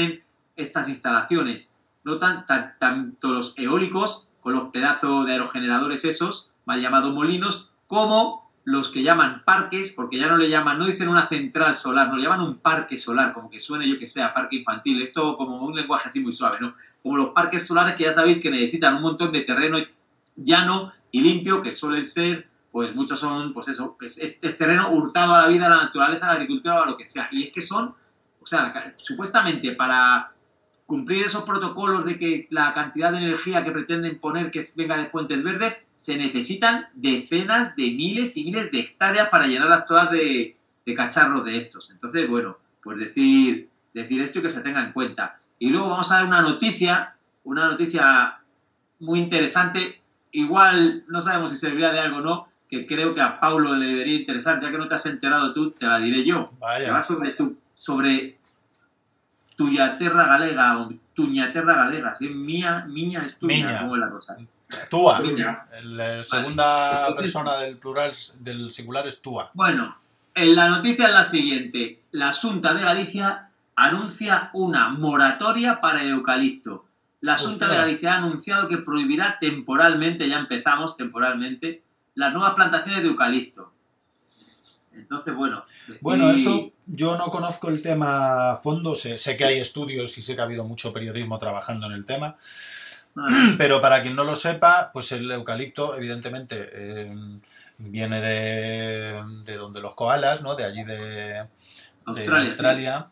A: estas instalaciones, no tan, tan, tanto los eólicos, con los pedazos de aerogeneradores esos, mal llamados molinos, como los que llaman parques, porque ya no le llaman, no dicen una central solar, no le llaman un parque solar, como que suene yo que sea, parque infantil, esto como un lenguaje así muy suave, ¿no? Como los parques solares que ya sabéis que necesitan un montón de terreno llano y limpio, que suelen ser, pues muchos son, pues eso, es, es, es terreno hurtado a la vida, a la naturaleza, a la agricultura o a lo que sea. Y es que son, o sea, supuestamente para cumplir esos protocolos de que la cantidad de energía que pretenden poner que venga de fuentes verdes, se necesitan decenas de miles y miles de hectáreas para llenarlas todas de, de cacharros de estos. Entonces, bueno, pues decir, decir esto y que se tenga en cuenta. Y luego vamos a dar una noticia, una noticia muy interesante, igual no sabemos si servirá de algo o no, que creo que a Paulo le debería interesar, ya que no te has enterado tú, te la diré yo.
C: Vaya.
A: Que va sobre tu, sobre Tuñaterra galega, o Tuñaterra galega, si es mía, miña es tuya,
C: Miña.
A: como es la cosa.
C: Túa.
B: Miña.
C: La segunda
A: Vale.
C: persona del plural, del singular es túa.
A: Bueno, en la noticia es la siguiente. La Xunta de Galicia anuncia una moratoria para el eucalipto. La Xunta de
C: Hostia.
A: Galicia ha anunciado que prohibirá temporalmente, ya empezamos temporalmente, las nuevas plantaciones de eucalipto. Entonces, bueno. decir-
C: Bueno, eso yo no conozco el tema a fondo, sé, sé que hay estudios y sé que ha habido mucho periodismo trabajando en el tema,
A: Ah,
C: pero para quien no lo sepa, pues el eucalipto evidentemente eh, viene de, de donde los koalas, ¿no? De allí de, de
A: Australia,
C: Australia,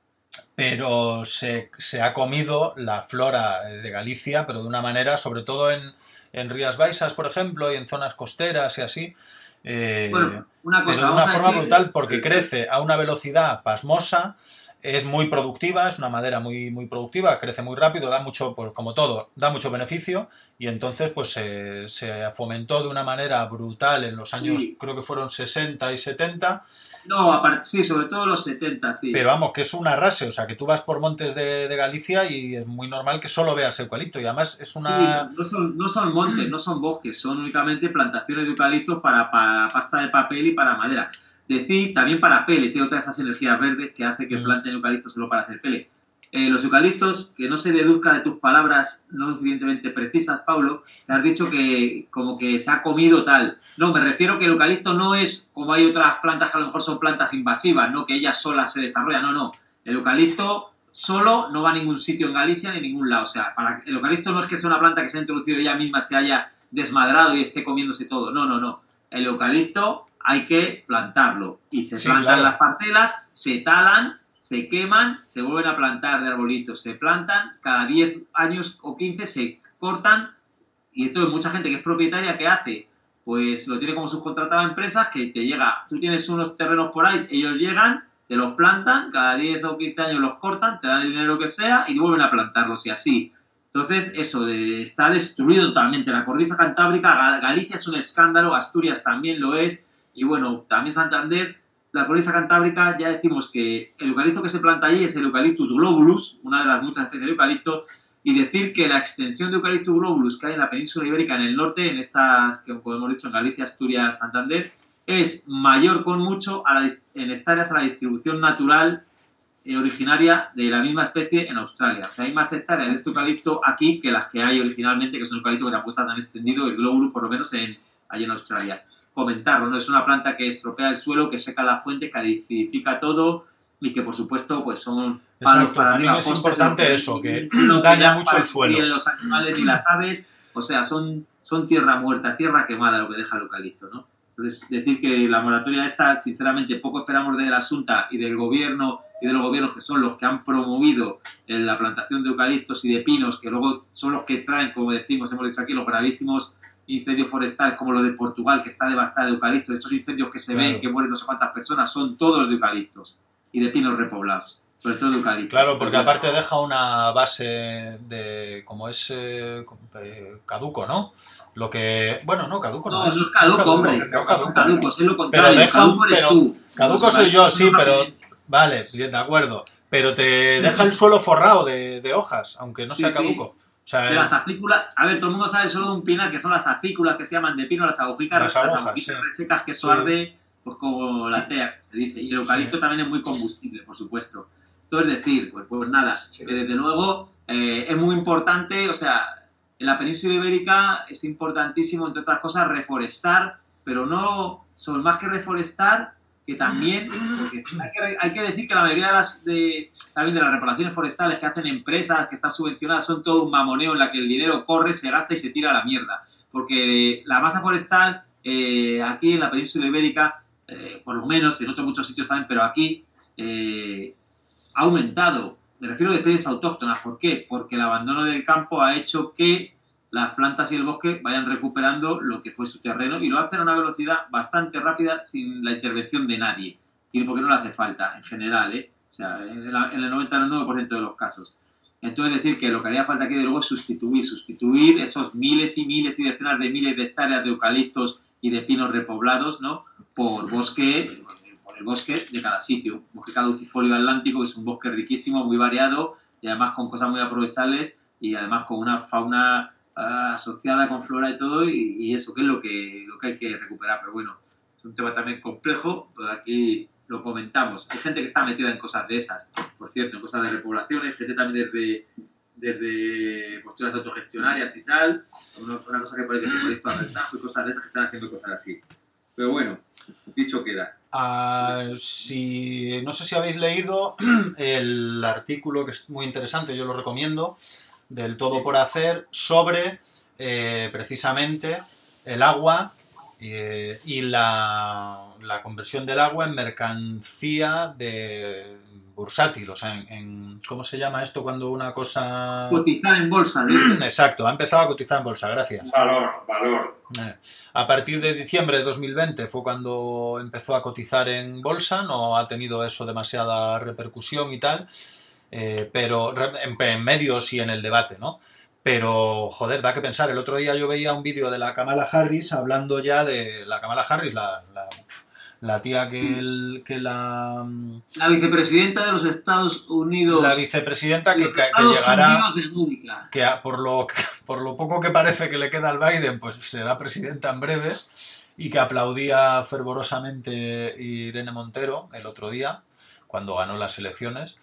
C: pero se, se ha comido la flora de Galicia, pero de una manera, sobre todo en, en Rías Baixas, por ejemplo, y en zonas costeras y así, eh,
A: Bueno, una cosa,
C: pero de
A: vamos
C: una
A: a
C: forma
A: decir-
C: brutal porque crece a una velocidad pasmosa, es muy productiva, es una madera muy, muy productiva, crece muy rápido, da mucho, pues como todo, da mucho beneficio y entonces pues se, se fomentó de una manera brutal en los años,
A: Sí.
C: creo que fueron sesenta y setenta,
A: No, aparte, sí, sobre todo los setenta, sí.
C: pero vamos, que es un arrase, o sea, que tú vas por montes de, de Galicia y es muy normal que solo veas eucalipto y además es una...
A: Sí, no, son, no son montes, no son bosques, son únicamente plantaciones de eucaliptos para, para pasta de papel y para madera. Decir, también para pele, tiene otras esas energías verdes que hace que
C: Mm.
A: planten eucaliptos solo para hacer pele. Eh, los eucaliptos, que no se deduzca de tus palabras no lo suficientemente precisas, Pablo, te has dicho que como que se ha comido tal. No, me refiero que el eucalipto no es como hay otras plantas que a lo mejor son plantas invasivas, ¿no? Que ellas solas se desarrollan. No, no. El eucalipto solo no va a ningún sitio en Galicia ni en ningún lado. O sea, para, el eucalipto no es que sea una planta que se ha introducido ella misma, se haya desmadrado y esté comiéndose todo. No, no, no. El eucalipto hay que plantarlo. Y se
C: Sí,
A: plantan
C: claro.
A: las parcelas, se talan, se queman, se vuelven a plantar de arbolitos, se plantan, cada diez años o quince se cortan. Y entonces mucha gente que es propietaria, ¿qué hace? Pues lo tiene como subcontratado a empresas que te llega, tú tienes unos terrenos por ahí, ellos llegan, te los plantan, cada diez o quince años los cortan, te dan el dinero que sea y vuelven a plantarlos y así. Entonces, eso de, está destruido totalmente. La cornisa cantábrica, Gal- Galicia es un escándalo, Asturias también lo es, y bueno, también Santander. La cornisa cantábrica, ya decimos que el eucalipto que se planta allí es el Eucalyptus globulus, una de las muchas especies de eucalipto, y decir que la extensión de Eucalyptus globulus que hay en la península ibérica en el norte, en estas, que como hemos dicho, en Galicia, Asturias, Santander, es mayor con mucho a la, dis- en hectáreas a la distribución natural eh, originaria de la misma especie en Australia. O sea, hay más hectáreas de este eucalipto aquí que las que hay originalmente, que son eucaliptos que tampoco está tan extendido, el globulus, por lo menos en, allí en Australia. Comentarlo, ¿no? Es una planta que estropea el suelo, que seca la fuente, que acidifica todo y que, por supuesto, pues son palos
C: Exacto,
A: para
C: también
A: arriba.
C: es
A: postes,
C: importante
A: lo que-
C: eso, que
A: lo
C: daña
A: da
C: mucho
A: para
C: el suelo.
A: que los animales ni las aves, o sea, son, son tierra muerta, tierra quemada lo que deja el eucalipto, ¿no? Entonces, decir que la moratoria esta, sinceramente, poco esperamos de la Xunta y del gobierno y de los gobiernos que son los que han promovido eh, la plantación de eucaliptos y de pinos, que luego son los que traen, como decimos, hemos dicho aquí, los gravísimos incendios forestales como los de Portugal, que está devastada de eucaliptos. Estos incendios que se
C: Claro.
A: ven, que mueren no sé cuántas personas, son todos de eucaliptos y de pinos repoblados, sobre todo de eucaliptos.
C: Claro, porque aparte deja una base de, como es eh, eh, caduco, ¿no? Lo que, bueno, no, caduco no,
A: No, no
C: es.
A: es caduco, hombre.
C: no
B: no
C: caduco.
A: Son caducos, es lo contrario.
C: Pero deja un-
A: caduco eres
C: pero-
A: tú.
C: Caduco
A: Los
C: soy yo,
A: eucaliptos
C: sí,
A: son
C: pero,
A: también-
C: vale, bien, de acuerdo. Pero te deja el suelo forrado de, de hojas, aunque no sea
A: Sí, sí.
C: caduco. O sea,
A: De las acículas, a ver, todo el mundo sabe solo de un pinar, que son las acículas que se llaman de pino, las agujicas,
C: Las
A: las,
C: agujas,
A: agujicas
C: sí.
A: resecas que eso
C: Sí.
A: arde, pues como la tea, se dice. Y el eucalipto
C: Sí.
A: también es muy combustible, por supuesto. Entonces, decir, pues, pues nada,
B: Sí.
A: que desde luego eh, es muy importante, o sea, en la península ibérica es importantísimo, entre otras cosas, reforestar, pero no, sobre más que reforestar, que también, porque hay que, hay que decir que la mayoría de las, de, también de las reparaciones forestales que hacen empresas que están subvencionadas son todo un mamoneo en la que el dinero corre, se gasta y se tira a la mierda. Porque la masa forestal eh, aquí en la península ibérica, eh, por lo menos, en otros muchos sitios también, pero aquí eh, ha aumentado. Me refiero a especies autóctonas. ¿Por qué? Porque el abandono del campo ha hecho que las plantas y el bosque vayan recuperando lo que fue su terreno y lo hacen a una velocidad bastante rápida sin la intervención de nadie. Y porque no le hace falta, en general, ¿eh? O sea, en, la, en el noventa y nueve por ciento de los casos. Entonces, decir que lo que haría falta aquí de luego es sustituir, sustituir esos miles y miles y decenas de miles de hectáreas de eucaliptos y de pinos repoblados, ¿no? Por bosque, por el bosque de cada sitio. Bosque caducifolio atlántico, que es un bosque riquísimo, muy variado y además con cosas muy aprovechables y además con una fauna uh, asociada con flora y todo, y, y eso que es lo que, lo que hay que recuperar. Pero bueno, es un tema también complejo, pero aquí lo comentamos. Hay gente que está metida en cosas de esas, por cierto, en cosas de repoblación, hay gente también desde, desde posturas autogestionarias y tal, una, una cosa que parece que se puede para el tajo y cosas de esas que están haciendo cosas así. Pero bueno, dicho queda.
C: Uh, si, no sé si habéis leído el artículo, que es muy interesante, yo lo recomiendo, del Todo por Hacer, sobre eh, precisamente el agua eh, y la, la conversión del agua en mercancía de bursátil, o sea, en, en ¿cómo se llama esto cuando una cosa...?
A: Cotizar en bolsa. ¿no?
C: Exacto, ha empezado a cotizar en bolsa, gracias.
B: Valor, valor.
C: Eh, a partir de diciembre de dos mil veinte fue cuando empezó a cotizar en bolsa, no ha tenido eso demasiada repercusión y tal, eh, pero en, en medios y en el debate, ¿no? Pero, joder, da que pensar. El otro día yo veía un vídeo de la Kamala Harris hablando ya de la Kamala Harris, la, la, la tía que, el, que la...
A: La vicepresidenta de los Estados Unidos.
C: La vicepresidenta que, que, que llegará... Que por lo, por lo poco que parece que le queda al Biden, pues será presidenta en breve, y que aplaudía fervorosamente Irene Montero el otro día, cuando ganó las elecciones.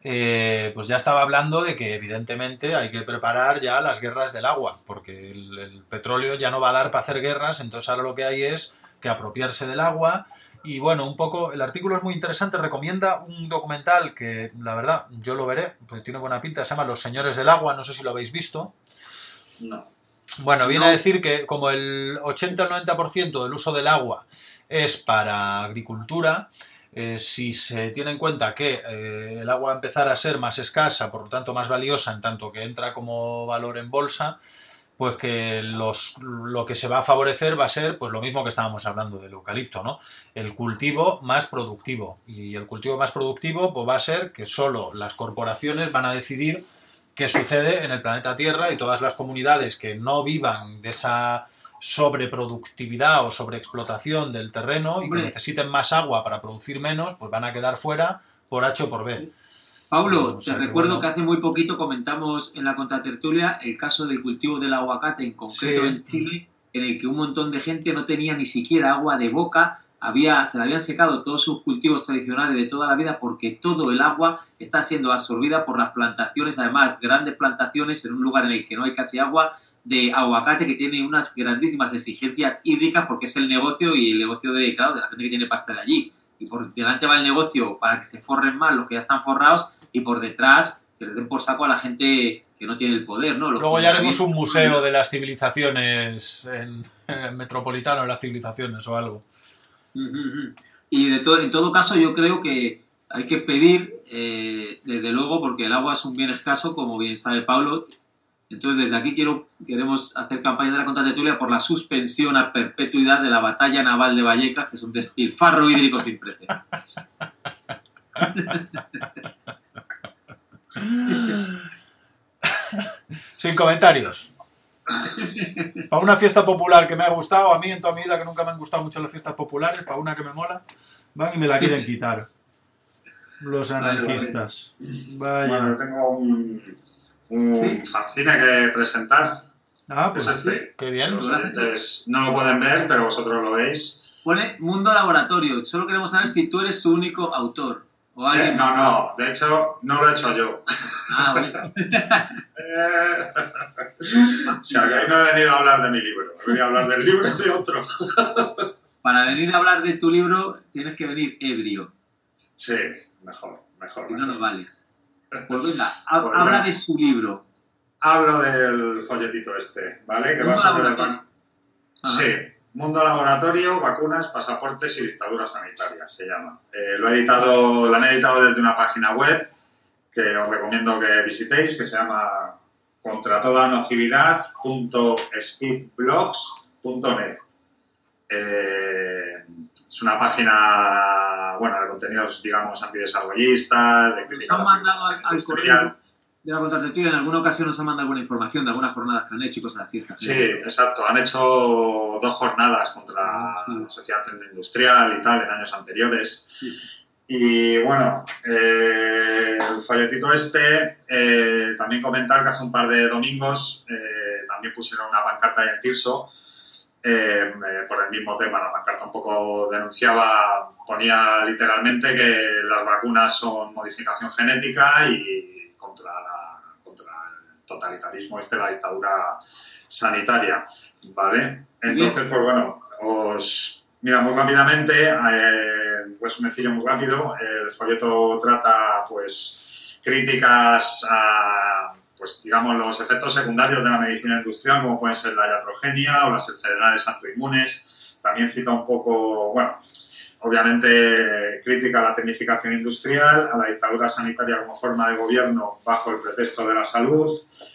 C: Eh, pues ya estaba hablando de que evidentemente hay que preparar ya las guerras del agua, porque el, el petróleo ya no va a dar para hacer guerras, entonces ahora lo que hay es que apropiarse del agua. Y bueno, un poco, el artículo es muy interesante, recomienda un documental que la verdad yo lo veré, porque tiene buena pinta, se llama Los Señores del Agua, no sé si lo habéis visto.
B: No.
C: Bueno, viene
A: no.
C: a decir que como el ochenta al noventa por ciento del uso del agua es para agricultura, Eh, si se tiene en cuenta que eh, el agua va a empezar a ser más escasa, por lo tanto más valiosa, en tanto que entra como valor en bolsa, pues que los, lo que se va a favorecer va a ser pues lo mismo que estábamos hablando del eucalipto, ¿no? El cultivo más productivo. Y el cultivo más productivo pues va a ser que solo las corporaciones van a decidir qué sucede en el planeta Tierra, y todas las comunidades que no vivan de esa sobreproductividad o sobreexplotación del terreno y que necesiten más agua para producir menos, pues van a quedar fuera por H o por B.
A: Paulo,
C: o sea,
A: te
C: que
A: recuerdo
C: bueno.
A: que hace muy poquito comentamos en la contratertulia el caso del cultivo del aguacate, en concreto
C: Sí.
A: en Chile, en el que un montón de gente no tenía ni siquiera agua de boca, había, se le habían secado todos sus cultivos tradicionales de toda la vida porque todo el agua está siendo absorbida por las plantaciones, además grandes plantaciones en un lugar en el que no hay casi agua, de aguacate, que tiene unas grandísimas exigencias hídricas porque es el negocio y el negocio de, claro, de la gente que tiene pasta de allí. Y por delante va el negocio para que se forren más los que ya están forrados, y por detrás que le den por saco a la gente que no tiene el poder, ¿no? Los
C: Luego ya haremos un museo de las civilizaciones en, en metropolitano de las civilizaciones o algo.
A: Y de todo, en todo caso yo creo que hay que pedir, eh, desde luego, porque el agua es un bien escaso, como bien sabe Pablo. Entonces, desde aquí quiero, queremos hacer campaña de la contratertulia por la suspensión a perpetuidad de la batalla naval de Vallecas, que es un despilfarro hídrico sin precedentes.
C: Sin comentarios. Para una fiesta popular que me ha gustado, a mí en toda mi vida que nunca me han gustado mucho las fiestas populares, para una que me mola, van y me la quieren quitar. Los anarquistas. Vaya.
B: Bueno, yo tengo un... un
A: ¿Sí?
B: fanzine que presentar.
C: Ah, pues
B: es este.
C: Qué bien.
B: Los oyentes no lo pueden ver, pero vosotros lo veis.
A: Pone Mundo Laboratorio. Solo queremos saber si tú eres su único autor. ¿O alguien...
B: Eh, no, no, de hecho, no lo he hecho yo.
A: Ah, bueno.
B: eh, o sea, que hoy no he venido a hablar de mi libro, he venido a hablar del libro de otro.
A: Para venir a hablar de tu libro, tienes que venir ebrio.
B: Sí, mejor, mejor.
A: Si
B: mejor.
A: no, no vale. Pues venga, ha,
B: Pues
A: habla
B: bueno.
A: de su libro.
B: Hablo del folletito este, ¿vale? Que
A: Mundo
B: va sobre el...
A: laboratorio.
B: Sí, Mundo Laboratorio, Vacunas, Pasaportes y Dictadura Sanitaria, se llama. Eh, lo, he editado, lo han editado desde una página web que os recomiendo que visitéis, que se llama contratodanocividad punto speedblogs punto net. Eh, es una página, bueno, de contenidos, digamos, antidesarrollistas, de crítica
A: Nos han mandado al, al
B: industrial.
A: correo de la contraceptiva, en alguna ocasión nos han mandado alguna información de algunas jornadas que han hecho y cosas así. Estas,
B: Sí, exacto. Han hecho dos jornadas contra
A: sí.
B: la sociedad industrial y tal en años anteriores.
A: Sí.
B: Y bueno, eh, el folletito este, eh, también comentar que hace un par de domingos eh, también pusieron una pancarta ahí en Tirso eh, eh, por el mismo tema. La pancarta un poco denunciaba, ponía literalmente que las vacunas son modificación genética y contra la, contra el totalitarismo este, la dictadura sanitaria, ¿vale? Entonces, pues bueno, os... Mira, muy rápidamente, eh, pues un sencillo muy rápido, el folleto trata, pues, críticas a, pues, digamos, los efectos secundarios de la medicina industrial, como pueden ser la iatrogenia o las enfermedades autoinmunes. También cita un poco, bueno, obviamente crítica a la tecnificación industrial, a la dictadura sanitaria como forma de gobierno bajo el pretexto de la salud.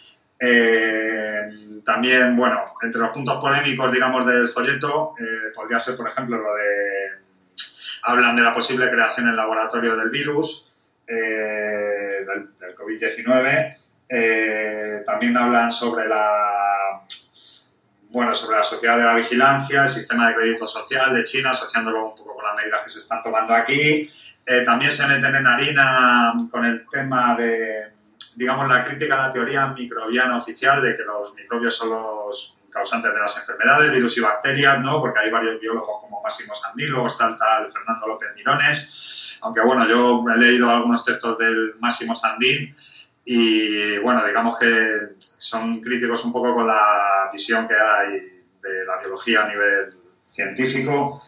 B: Eh, también, bueno, entre los puntos polémicos, digamos, del folleto, eh, podría ser, por ejemplo, lo de... Hablan de la posible creación en laboratorio del virus, eh, del, del COVID diecinueve. Eh, también hablan sobre la... Bueno, sobre la sociedad de la vigilancia, el sistema de crédito social de China, asociándolo un poco con las medidas que se están tomando aquí. Eh, también se meten en harina con el tema de... digamos, la crítica a la teoría microbiana oficial de que los microbios son los causantes de las enfermedades, virus y bacterias, ¿no? Porque hay varios biólogos como Máximo Sandín, luego está el tal Fernando López Mirones, aunque bueno, yo he leído algunos textos del Máximo Sandín y bueno, digamos que son críticos un poco con la visión que hay de la biología a nivel científico.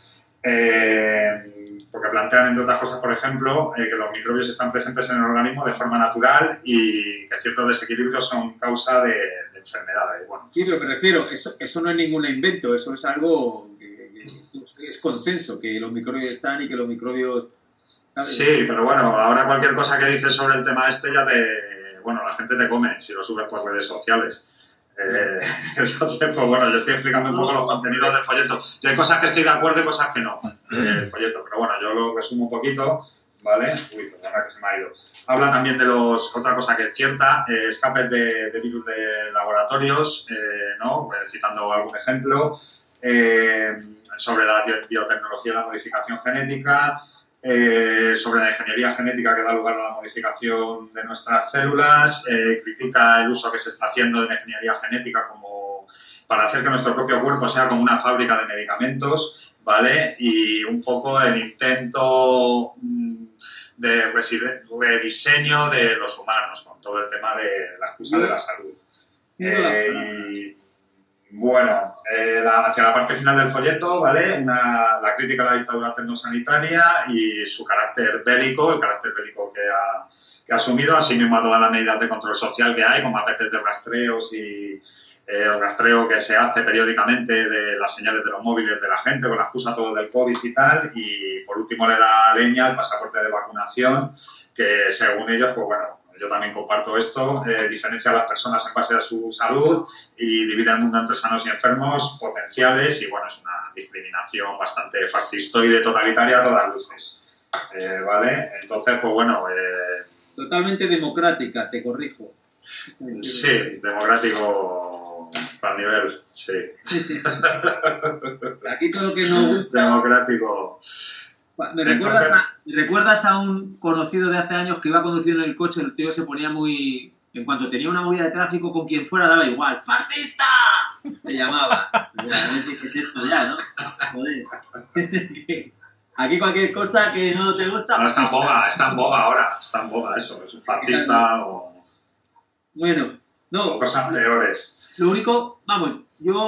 B: Eh, porque plantean, entre otras cosas, por ejemplo, eh, que los microbios están presentes en el organismo de forma natural y que ciertos desequilibrios son causa de, de enfermedades. Bueno.
A: Sí, pero me refiero, eso, eso no es ningún invento, eso es algo que, que es consenso, que los microbios están y que los microbios... ¿sabes?
B: Sí, pero bueno, ahora cualquier cosa que dices sobre el tema este ya te... Bueno, la gente te come si lo subes por redes sociales. Eh, entonces, pues bueno, yo estoy explicando un poco los contenidos del folleto. Yo hay cosas que estoy de acuerdo y cosas que no, el folleto, pero bueno, yo lo resumo un poquito, ¿vale? Uy, perdona que se me ha ido. Habla también de los, otra cosa que es cierta, eh, escapes de, de virus de laboratorios, eh, ¿no? Pues, citando algún ejemplo, eh, sobre la biotecnología y la modificación genética, Eh, sobre la ingeniería genética que da lugar a la modificación de nuestras células, eh, critica el uso que se está haciendo de la ingeniería genética como para hacer que nuestro propio cuerpo sea como una fábrica de medicamentos, ¿vale? Y un poco el intento de rediseño de los humanos con todo el tema de la excusa de la salud. Eh, y, Bueno, eh, la, hacia la parte final del folleto, ¿vale? Una, la crítica a la dictadura tecnosanitaria y su carácter bélico, el carácter bélico que ha, que ha asumido, así mismo a todas las medidas de control social que hay, como a veces de rastreos y eh, el rastreo que se hace periódicamente de las señales de los móviles de la gente, con la excusa todo del COVID y tal. Y por último le da leña al pasaporte de vacunación, que según ellos, pues bueno, yo también comparto esto, eh, diferencia a las personas en base a su salud y divide el mundo entre sanos y enfermos potenciales y, bueno, es una discriminación bastante fascistoide, totalitaria a todas luces, eh, ¿vale? Entonces, pues bueno... Eh,
A: Totalmente democrática, te corrijo.
B: Sí, democrático al nivel, sí.
A: Aquí todo lo que no gusta...
B: Democrático...
A: ¿Me recuerdas, a, ¿Me recuerdas a un conocido de hace años que iba conduciendo en el coche? El tío se ponía muy... En cuanto tenía una movida de tráfico con quien fuera, daba igual. ¡Fascista! Te llamaba. ¿Qué es esto ya, no? Joder. Aquí cualquier cosa que no te gusta...
B: Ahora está en boga, está en boga ahora, está en boga eso, es un fascista o...
A: Bueno, no...
B: o cosas peores.
A: Lo único, vamos,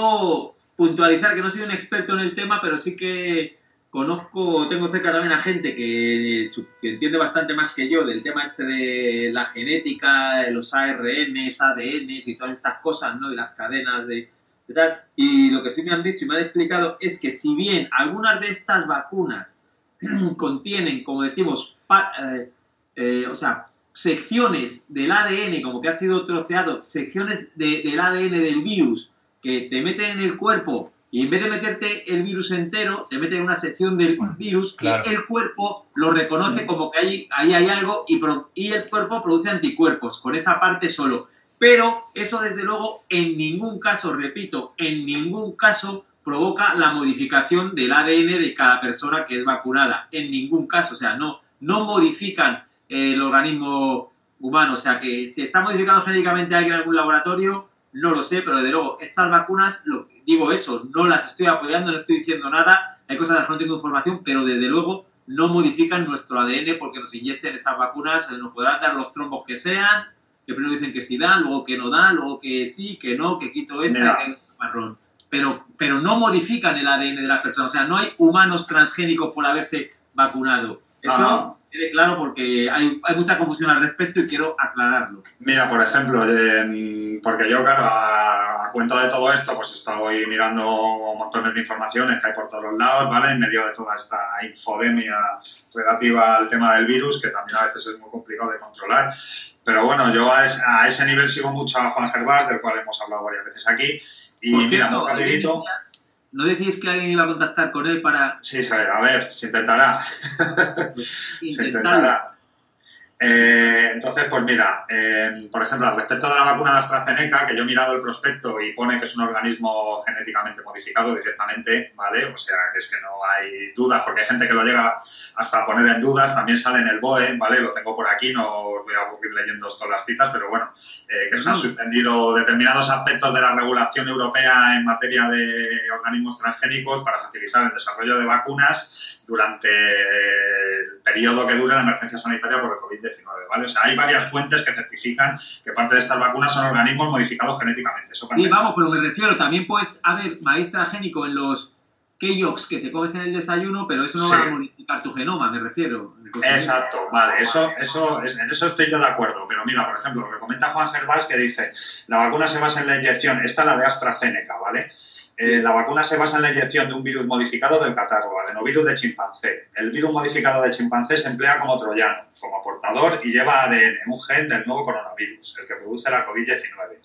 A: yo puntualizar que no soy un experto en el tema, pero sí que conozco, tengo cerca también a gente que, que entiende bastante más que yo del tema este de la genética, de los A R Ns, A D Ns y todas estas cosas, ¿no? Y las cadenas de... de tal. Y lo que sí me han dicho y me han explicado es que si bien algunas de estas vacunas contienen, como decimos, pa, eh, eh, o sea, secciones del A D N, como que ha sido troceado, secciones de, del A D N del virus que te meten en el cuerpo y en vez de meterte el virus entero, te meten en una sección del virus
C: Claro.
A: que el cuerpo lo reconoce como que ahí, ahí hay algo y, pro, y el cuerpo produce anticuerpos con esa parte solo. Pero eso, desde luego, en ningún caso, repito, en ningún caso provoca la modificación del A D N de cada persona que es vacunada. En ningún caso. O sea, no, no modifican el organismo humano. O sea, que si está modificando genéticamente a alguien en algún laboratorio, no lo sé, pero desde luego, estas vacunas, lo, digo eso, no las estoy apoyando, no estoy diciendo nada, hay cosas de las que no tengo información, pero desde luego no modifican nuestro A D N porque nos inyecten esas vacunas, nos podrán dar los trombos que sean, que primero dicen que sí dan, luego que no dan, luego que sí, que no, que quito esta, que marrón. Pero, pero no modifican el A D N de las personas, o sea, no hay humanos transgénicos por haberse vacunado. Eso
B: Ah.
A: quede claro porque hay, hay mucha confusión al respecto y quiero aclararlo.
B: Mira, por ejemplo, eh, porque yo, claro, a, a cuento de todo esto, pues estoy mirando montones de informaciones que hay por todos los lados, ¿vale? En medio de toda esta infodemia relativa al tema del virus, que también a veces es muy complicado de controlar. Pero bueno, yo a, es, a ese nivel sigo mucho a Juan Gervás, del cual hemos hablado varias veces aquí. Y
A: Por
B: mira,
A: cierto,
B: muy rapidito...
A: ¿no decís que alguien iba a contactar con él para...?
B: Sí, a ver, se intentará.
A: Pues,
B: se intentará. Eh, entonces, pues mira, eh, por ejemplo, al respecto de la vacuna de AstraZeneca, que yo he mirado el prospecto y pone que es un organismo genéticamente modificado directamente, ¿vale? O sea, que es que no hay dudas, porque hay gente que lo llega hasta a poner en dudas, también sale en el B O E, ¿vale? Lo tengo por aquí, no os voy a aburrir leyendo todas las citas, pero bueno, eh, que se han suspendido determinados aspectos de la regulación europea en materia de organismos transgénicos para facilitar el desarrollo de vacunas durante el periodo que dure la emergencia sanitaria por el COVID diecinueve, ¿vale? O sea, hay varias fuentes que certifican que parte de estas vacunas son organismos modificados genéticamente. Eso
A: sí, vamos, pero me refiero, también puedes haber maíz transgénico en los Kellogg's que te comes en el desayuno, pero eso no sí. va a modificar tu genoma, me refiero.
B: Exacto, vale, eso, eso, en eso estoy yo de acuerdo, pero mira, por ejemplo, lo que comenta Juan Gervás, que dice, la vacuna se basa en la inyección, esta es la de AstraZeneca, ¿vale? Eh, la vacuna se basa en la inyección de un virus modificado del catarro, adenovirus de chimpancé. El virus modificado de chimpancé se emplea como troyano, como portador y lleva A D N, un gen del nuevo coronavirus, el que produce la COVID diecinueve.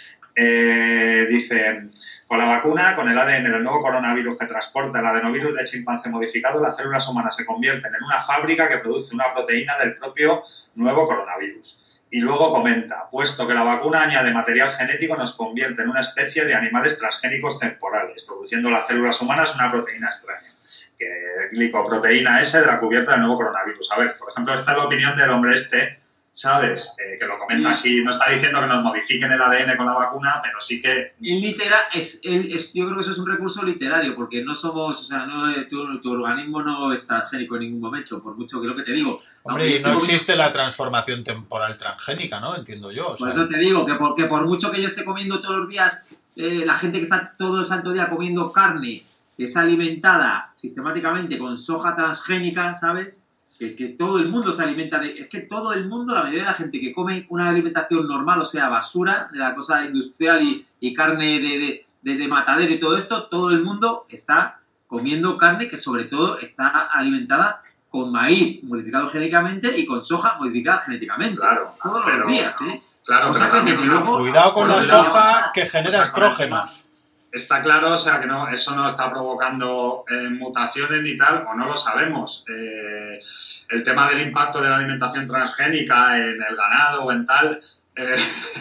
B: Eh, dice, con la vacuna, con el A D N del nuevo coronavirus que transporta el adenovirus de chimpancé modificado, las células humanas se convierten en una fábrica que produce una proteína del propio nuevo coronavirus. Y luego comenta, puesto que la vacuna añade material genético, nos convierte en una especie de animales transgénicos temporales, produciendo las células humanas una proteína extraña, que glicoproteína S de la cubierta del nuevo coronavirus. A ver, por ejemplo, esta es la opinión del hombre este, ¿sabes? Eh, que lo comenta así, no está diciendo que nos modifiquen el A D N con la vacuna, pero sí que...
A: El litera es, el, es, yo creo que eso es un recurso literario, porque no somos, o sea, no, tu, tu organismo no es transgénico en ningún momento, por mucho que lo que te digo.
C: Hombre, y no existe la transformación temporal transgénica, ¿no? Entiendo yo. O sea...
A: Por eso te digo, que porque por mucho que yo esté comiendo todos los días, eh, la gente que está todo el santo día comiendo carne, que es alimentada sistemáticamente con soja transgénica, ¿sabes? Que, que todo el mundo se alimenta de... Es que todo el mundo, la mayoría de la gente que come una alimentación normal, o sea, basura, de la cosa industrial y, y carne de, de, de, de matadero y todo esto, todo el mundo está comiendo carne que sobre todo está alimentada con maíz modificado genéticamente y con soja modificada genéticamente.
B: Claro,
A: todos
B: pero,
A: los días, ¿eh?
B: Claro,
A: o sea,
B: pero
A: que luego,
C: cuidado con la soja que genera
B: o sea,
C: estrógenos.
B: Está claro, o sea, que no, eso no está provocando eh, mutaciones ni tal, o no lo sabemos. Eh, el tema del impacto de la alimentación transgénica en el ganado o en tal, eh,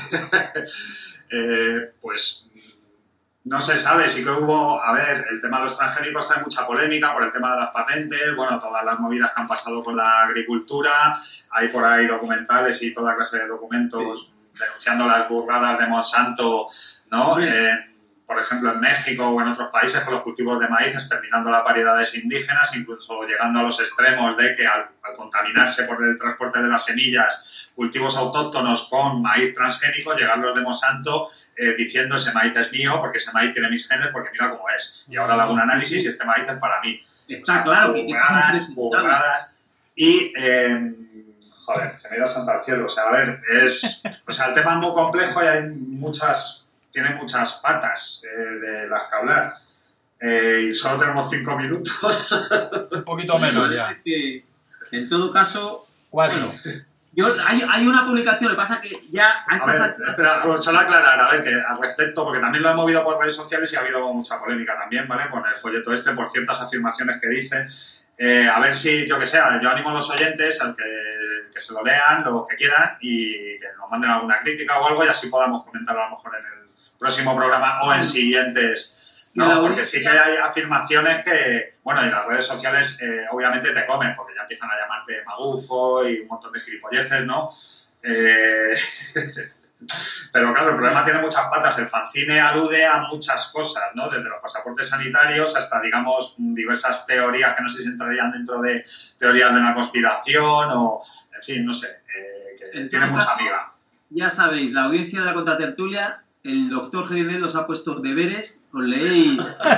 B: eh, pues no se sabe. Sí que hubo, a ver, el tema de los transgénicos trae mucha polémica por el tema de las patentes, bueno, todas las movidas que han pasado con la agricultura, hay por ahí documentales y toda clase de documentos sí. denunciando las burradas de Monsanto, ¿no?
A: Sí.
B: Eh, por ejemplo, en México o en otros países con los cultivos de maíz, exterminando las variedades indígenas, incluso llegando a los extremos de que al, al contaminarse por el transporte de las semillas, cultivos autóctonos con maíz transgénico, llegan los de Monsanto eh, diciendo ese maíz es mío porque ese maíz tiene mis genes porque mira cómo es. Y ahora le hago un análisis y este maíz es para mí.
A: Está
B: o sea,
A: claro que
B: burradas, burradas. Y... Eh, joder, se me ha ido Santa al cielo. O sea, a ver, es... O sea, el tema es muy complejo y hay muchas... Tiene muchas patas eh, de las que hablar. Eh, y solo tenemos cinco minutos.
C: Un poquito menos ya.
A: Que, en todo caso...
C: Cuatro.
A: Yo, hay, hay una publicación, lo que pasa que ya... A,
B: a ver,
A: alturas...
B: espera, solo aclarar, a ver, que al respecto, porque también lo he movido por redes sociales y ha habido mucha polémica también, ¿vale? Con el folleto este, por ciertas afirmaciones que dice... Eh, a ver si, yo que sé, yo animo a los oyentes a que, que se lo lean, los que quieran, y que nos manden alguna crítica o algo y así podamos comentarlo a lo mejor en el próximo programa o en siguientes, ¿no? Porque sí que hay afirmaciones que, bueno, y las redes sociales eh, obviamente te comen, porque ya empiezan a llamarte magufo y un montón de gilipolleces, ¿no? Eh... Pero claro, el problema tiene muchas patas. El fanzine alude a muchas cosas, ¿no? Desde los pasaportes sanitarios hasta, digamos, diversas teorías que no sé si entrarían dentro de teorías de la conspiración o, en fin, no sé, eh, que tiene mucha caso, amiga.
A: Ya sabéis, la audiencia de la contratertulia, el doctor Gerinel os ha puesto deberes, os leéis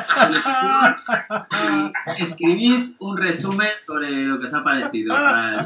A: y escribís un resumen sobre lo que os ha parecido.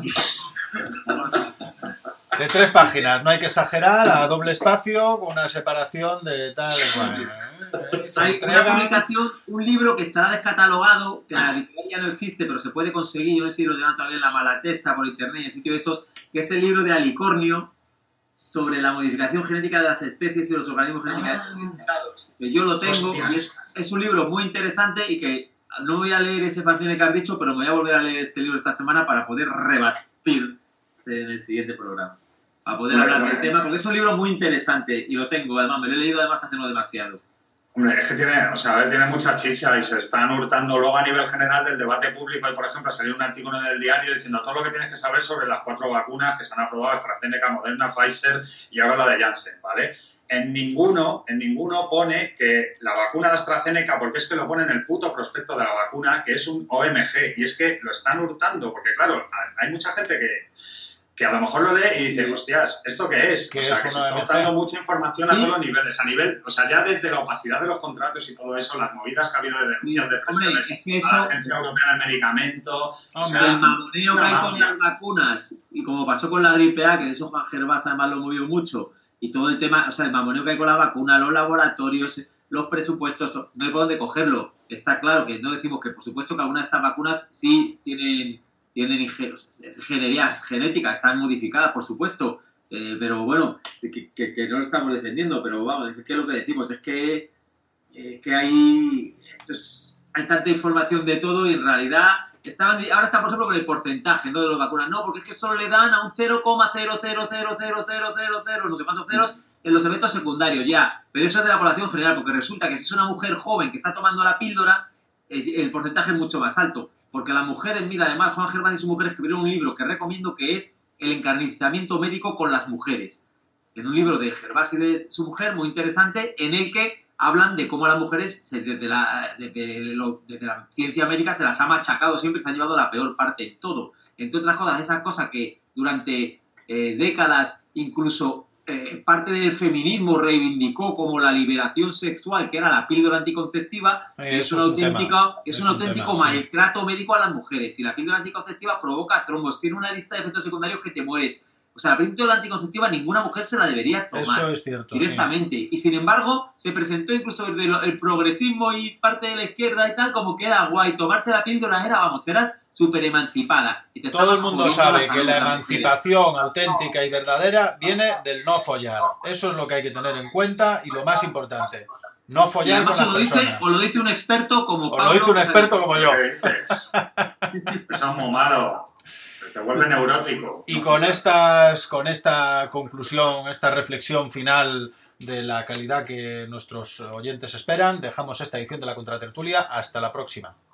C: De tres páginas, no hay que exagerar, a doble espacio, con una separación de tal y cual. ¿eh?
A: Hay entrega... una publicación, un libro que estará descatalogado, que la editorial ya no existe, pero se puede conseguir, yo no sé si lo llevan todavía en la Malatesta por internet, en sitio de esos, que es el libro de Alicornio sobre la modificación genética de las especies y los organismos genéticamente modificados. Que yo lo tengo, y es, es un libro muy interesante y que no voy a leer ese fanzine que has dicho, pero me voy a volver a leer este libro esta semana para poder rebatir en el siguiente programa. A poder bueno, hablar bueno. del tema, porque es un libro muy interesante y lo tengo, además, me lo he leído además hace no demasiado.
B: Hombre, es que tiene, o sea, a ver, tiene mucha chicha y se están hurtando luego a nivel general del debate público. Y, por ejemplo, ha salido un artículo en el diario diciendo todo lo que tienes que saber sobre las cuatro vacunas que se han aprobado, AstraZeneca, Moderna, Pfizer y ahora la de Janssen, ¿vale? En ninguno, en ninguno pone que la vacuna de AstraZeneca, porque es que lo pone en el puto prospecto de la vacuna, que es un O M G, y es que lo están hurtando, porque, claro, hay mucha gente que... que a lo mejor lo lee y dice, hostias, ¿esto qué es? O sea, que se está dando mucha información a todos los niveles, a nivel, o sea, ya desde la opacidad de los contratos y todo eso, las movidas que ha habido de denuncias de presiones
A: Hombre, es que eso...
B: a la Agencia Europea del Medicamento...
A: O sea, el mamoneo que hay con las vacunas, y como pasó con la gripe A, que de eso Juan Gervás además lo movió mucho, y todo el tema, o sea, el mamoneo que hay con la vacuna, los laboratorios, los presupuestos, no hay por dónde cogerlo. Está claro que no decimos que, por supuesto, que algunas de estas vacunas sí tienen... tienen ingeniería genética, están modificadas, por supuesto, eh, pero bueno, que, que, que no lo estamos defendiendo, pero vamos, es que lo que decimos es que, eh, que hay, es, hay tanta información de todo y en realidad estaban, ahora está, por ejemplo, con el porcentaje, ¿no?, de las vacunas, no, porque es que solo le dan a un cero coma cero cero cero cero cero cero cero, no sé cuántos ceros, en los eventos secundarios ya, pero eso es de la población general, porque resulta que si es una mujer joven que está tomando la píldora, el, el porcentaje es mucho más alto. Porque las mujeres, mira, además Juan Gervás y su mujer escribieron un libro que recomiendo que es El encarnizamiento médico con las mujeres. En un libro de Gervás y de su mujer, muy interesante, en el que hablan de cómo las mujeres, desde la, desde, lo, desde la ciencia médica, se las ha machacado siempre, se han llevado la peor parte de todo. Entre otras cosas, esas cosas que durante eh, décadas, incluso eh, parte del feminismo reivindicó como la liberación sexual, que era la píldora anticonceptiva, que es, un, es, auténtico, es, es un, un auténtico tema, maltrato sí. médico a las mujeres. Y la píldora anticonceptiva provoca trombos, tiene una lista de efectos secundarios que te mueres. O sea, la píldora anticonceptiva ninguna mujer se la debería tomar.
C: Eso es cierto,
A: directamente. Sí. Y sin embargo, se presentó incluso desde el progresismo y parte de la izquierda y tal, como que era guay. Tomarse la píldora era, vamos, eras súper emancipada. Y te
C: todo el mundo sabe la que la emancipación auténtica y verdadera viene del no follar. Eso es lo que hay que tener en cuenta y lo más importante. No follar con las
A: lo
C: personas.
A: Dice, o lo dice un experto como
C: o
A: Pablo.
C: O lo dice un experto como yo.
B: ¿Qué dices? Eso es muy malo. Te vuelve neurótico.
C: Y con estas, con esta conclusión, esta reflexión final de la calidad que nuestros oyentes esperan, dejamos esta edición de la Contratertulia. Hasta la próxima.